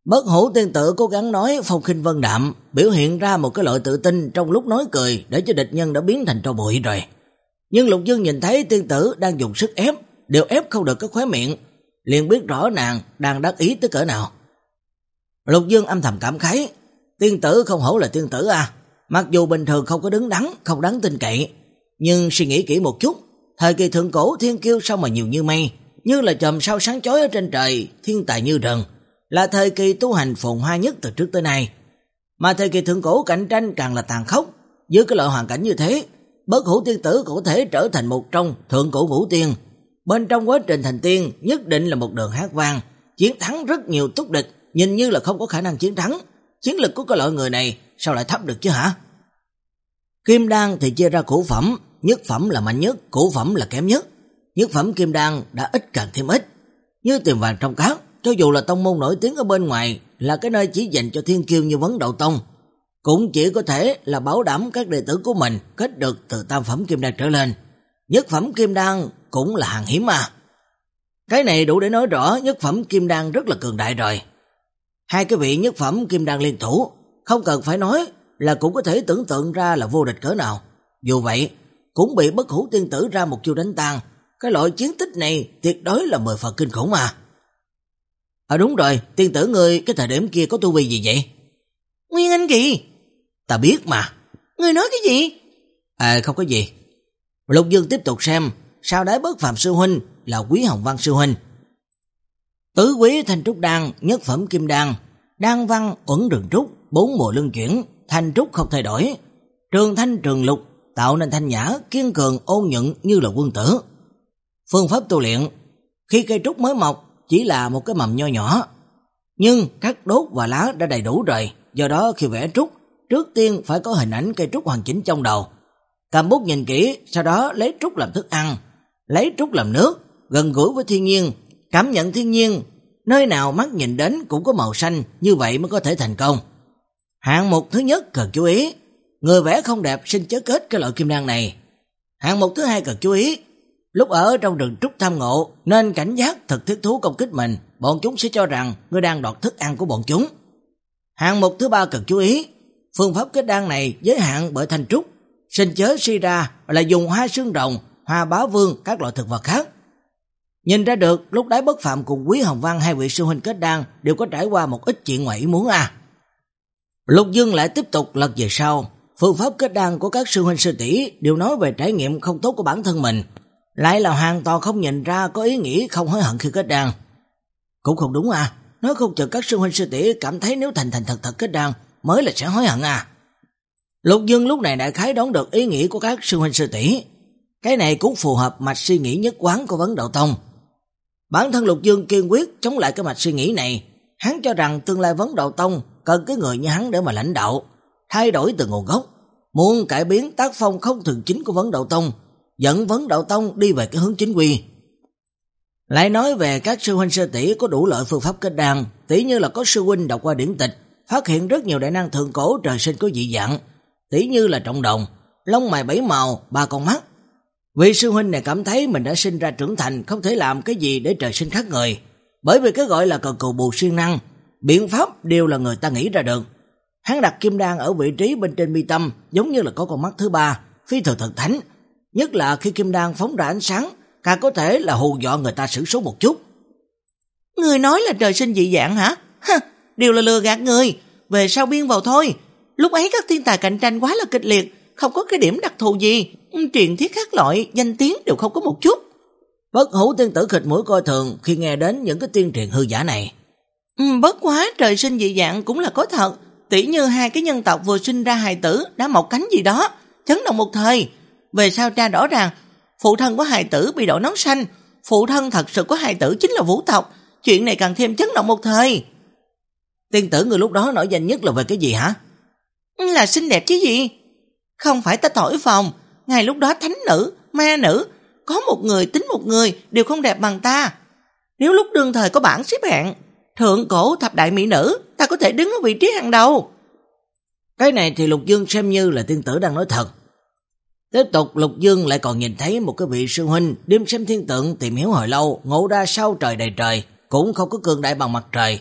Bất Hủ tiên tử cố gắng nói phong khinh vân đạm, biểu hiện ra một cái loại tự tin trong lúc nói cười để cho địch nhân đã biến thành tro bụi rồi. Nhưng Lục Dương nhìn thấy tiên tử đang dùng sức ép, đều ép không được cái khóe miệng, liền biết rõ nàng đang đắc ý tới cỡ nào. Lục Dương âm thầm cảm khái, tiên tử không hổ là tiên tử à, mặc dù bình thường không có đứng đắn, không đáng tin cậy, nhưng suy nghĩ kỹ một chút, thời kỳ thượng cổ thiên kiêu sao mà nhiều như mây, như là chòm sao sáng chói ở trên trời, thiên tài như rừng, là thời kỳ tu hành phồn hoa nhất từ trước tới nay. Mà thời kỳ thượng cổ cạnh tranh càng là tàn khốc, dưới cái loại hoàn cảnh như thế, Bất Hủ tiên tử có thể trở thành một trong thượng cổ ngũ tiên. Bên trong quá trình thành tiên nhất định là một đường hát vang, chiến thắng rất nhiều túc địch, nhìn như là không có khả năng chiến thắng. Chiến lực của cái loại người này sao lại thấp được chứ hả? Kim đan thì chia ra cửu phẩm, nhất phẩm là mạnh nhất, cửu phẩm là kém nhất. Nhất phẩm kim đan đã ít càng thêm ít, như tìm vàng trong cát, cho dù là tông môn nổi tiếng ở bên ngoài, là cái nơi chỉ dành cho thiên kiêu như Vấn Đậu Tông, cũng chỉ có thể là bảo đảm các đệ tử của mình kết được từ tam phẩm kim đan trở lên. Nhất phẩm kim đan cũng là hàng hiếm mà. Cái này đủ để nói rõ nhất phẩm kim đan rất là cường đại rồi. Hai cái vị nhất phẩm kim đan liên thủ, không cần phải nói là cũng có thể tưởng tượng ra là vô địch cỡ nào. Dù vậy, cũng bị Bất Hủ tiên tử ra một chiêu đánh tan. Cái loại chiến tích này tuyệt đối là mười phần kinh khủng mà. À đúng rồi, tiên tử ngươi cái thời điểm kia có tu vi gì vậy?
Nguyên Anh kỳ.
Ta biết mà.
Ngươi nói cái gì?
À không có gì. Lục Dương tiếp tục xem, sau đấy Bất Phàm sư huynh là Quý Hồng Văn sư huynh. Tứ quý thanh trúc đan, nhất phẩm kim đan, đan văn uẩn rừng trúc, bốn mùa luân chuyển, thanh trúc không thay đổi, trường thanh trường lục, tạo nên thanh nhã, kiên cường ôn nhuận như là quân tử. Phương pháp tu luyện, khi cây trúc mới mọc chỉ là một cái mầm nho nhỏ, nhưng các đốt và lá đã đầy đủ rồi, do đó khi vẽ trúc, trước tiên phải có hình ảnh cây trúc hoàn chỉnh trong đầu. Cầm bút nhìn kỹ, sau đó lấy trúc làm thức ăn, lấy trúc làm nước, gần gũi với thiên nhiên, cảm nhận thiên nhiên, nơi nào mắt nhìn đến cũng có màu xanh, như vậy mới có thể thành công. Hạng mục thứ nhất cần chú ý, người vẽ không đẹp xin chớ kết cái loại kim đan này. Hạng mục thứ hai cần chú ý, lúc ở trong rừng trúc tham ngộ nên cảnh giác thật thiết thú công kích mình, bọn chúng sẽ cho rằng ngươi đang đoạt thức ăn của bọn chúng. Hạng mục thứ ba cần chú ý, phương pháp kết đan này giới hạn bởi thanh trúc, xin chớ suy ra là dùng hoa xương rồng, hoa bá vương, các loại thực vật khác. Nhìn ra được lúc đấy Bất Phàm cùng Quý Hồng Văn hai vị sư huynh kết đan đều có trải qua một ít chuyện ngoài ý muốn à. Lục Dương lại tiếp tục lật về sau, phương pháp kết đan của các sư huynh sư tỷ đều nói về trải nghiệm không tốt của bản thân mình, lại là hoàn toàn không nhìn ra có ý nghĩ không hối hận khi kết đan. Cũng không đúng à, nói không chừng các sư huynh sư tỷ cảm thấy nếu thành thành thật thật kết đan mới là sẽ hối hận à. Lục Dương lúc này đại khái đoán được ý nghĩ của các sư huynh sư tỷ, cái này cũng phù hợp mạch suy nghĩ nhất quán của Vấn Đậu Tông. Bản thân Lục Dương kiên quyết chống lại cái mạch suy nghĩ này, hắn cho rằng tương lai Vấn Đậu Tông cần cái người như hắn để mà lãnh đạo, thay đổi từ nguồn gốc, muốn cải biến tác phong không thường chính của Vấn Đậu Tông, dẫn Vấn Đậu Tông đi về cái hướng chính quy. Lại nói về các sư huynh sư tỷ có đủ loại phương pháp kết đan, tỷ như là có sư huynh đọc qua điển tịch, phát hiện rất nhiều đại năng thượng cổ trời sinh có dị dạng, tỷ như là Trọng Đồng, lông mày bảy màu, ba con mắt. Vị sư huynh này cảm thấy mình đã sinh ra trưởng thành, không thể làm cái gì để trời sinh khác người, bởi vì cái gọi là cần cù bù siêng năng, biện pháp đều là người ta nghĩ ra được. Hắn đặt kim đan ở vị trí bên trên mi tâm, giống như là có con mắt thứ ba, phi thường thần thánh, nhất là khi kim đan phóng ra ánh sáng, càng có thể là hù dọa người ta sửng sốt một chút.
Người nói là trời sinh dị dạng hả? Ha, đều là lừa gạt người, về sau biên vào thôi. Lúc ấy các thiên tài cạnh tranh quá là kịch liệt, không có cái điểm đặc thù gì, truyền thuyết khác loại, danh tiếng đều không có một chút.
Bất Hủ tiên tử khịt mũi coi thường khi nghe đến những cái tiên truyền hư giả này.
Ừ, bất quá trời sinh dị dạng cũng là có thật, tỉ như hai cái nhân tộc vừa sinh ra hài tử đã mọc cánh gì đó, chấn động một thời. Về sau tra rõ ràng, phụ thân của hài tử bị đội nón xanh, phụ thân thật sự của hài tử chính là vũ tộc, chuyện này càng thêm chấn động một thời.
Tiên tử người lúc đó nổi danh nhất là về cái gì hả?
Là xinh đẹp chứ gì? Không phải ta thổi phồng, ngày lúc đó thánh nữ, ma nữ, có một người tính một người đều không đẹp bằng ta. Nếu lúc đương thời có bảng xếp hạng, thượng cổ thập đại mỹ nữ, ta có thể đứng ở vị trí hàng đầu.
Cái này thì Lục Dương xem như là tiên tử đang nói thật. Tiếp tục Lục Dương lại còn nhìn thấy một cái vị sư huynh đêm xem thiên tượng tìm hiểu hồi lâu, ngộ ra sao trời đầy trời, cũng không có cường đại bằng mặt trời.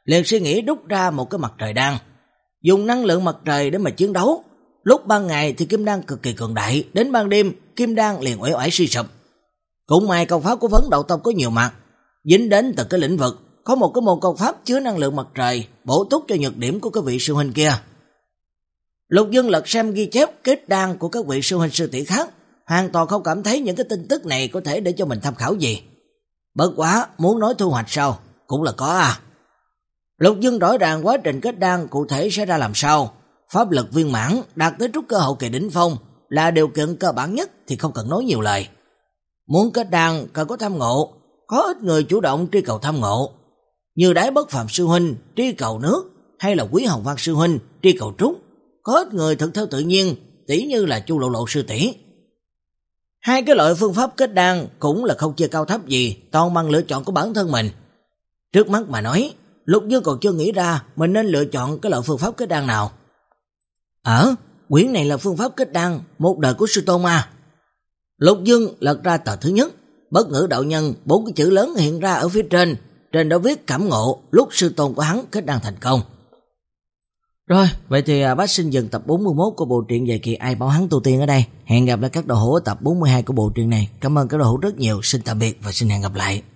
liền suy nghĩ đúc ra một cái mặt trời đan, dùng năng lượng mặt trời để mà chiến đấu. Lúc ban ngày thì kim đan cực kỳ cường đại, đến ban đêm kim đan liền uể oải suy sụp. Cũng may công pháp của Vấn Đậu Tông có nhiều mặt, dính đến từ cái lĩnh vực, có một cái môn công pháp chứa năng lượng mặt trời, bổ túc cho nhược điểm của cái vị sư huynh kia. Lục Dương lật xem ghi chép kết đan của các vị sư huynh sư tỷ khác, hoàn toàn không cảm thấy những cái tin tức này có thể để cho mình tham khảo gì. Bất quá muốn nói thu hoạch sao, cũng là có à. Lục Dương rõ ràng quá trình kết đan cụ thể sẽ ra làm sao. Pháp lực viên mãn đạt tới trúc cơ hậu kỳ đỉnh phong là điều kiện cơ bản nhất thì không cần nói nhiều lời. Muốn kết đan cần có tham ngộ, có ít người chủ động truy cầu tham ngộ, như Đái Bất Phàm sư huynh truy cầu nước, hay là Quý Hồng Văn sư huynh truy cầu trúc. Có ít người thực theo tự nhiên, tỉ như là Chu Lộ Lộ sư tỷ. Hai cái loại phương pháp kết đan cũng là không chia cao thấp gì, toàn bằng lựa chọn của bản thân mình. Trước mắt mà nói, Lục Dương còn chưa nghĩ ra mình nên lựa chọn cái loại phương pháp kết đan nào. Ở, quyển này là phương pháp kết đan một đời của sư tôn mà. Lục Dương lật ra tờ thứ nhất, Bất Ngữ đạo nhân, bốn cái chữ lớn hiện ra ở phía trên, trên đó viết cảm ngộ lúc sư tôn của hắn kết đan thành công. Rồi, vậy thì à, bác xin dừng tập bốn mươi mốt của bộ truyện dài kỳ Ai Bảo Hắn Tu Tiên ở đây. Hẹn gặp lại các đồ hữu ở tập bốn mươi hai của bộ truyện này. Cảm ơn các đồ hữu rất nhiều. Xin tạm biệt và xin hẹn gặp lại.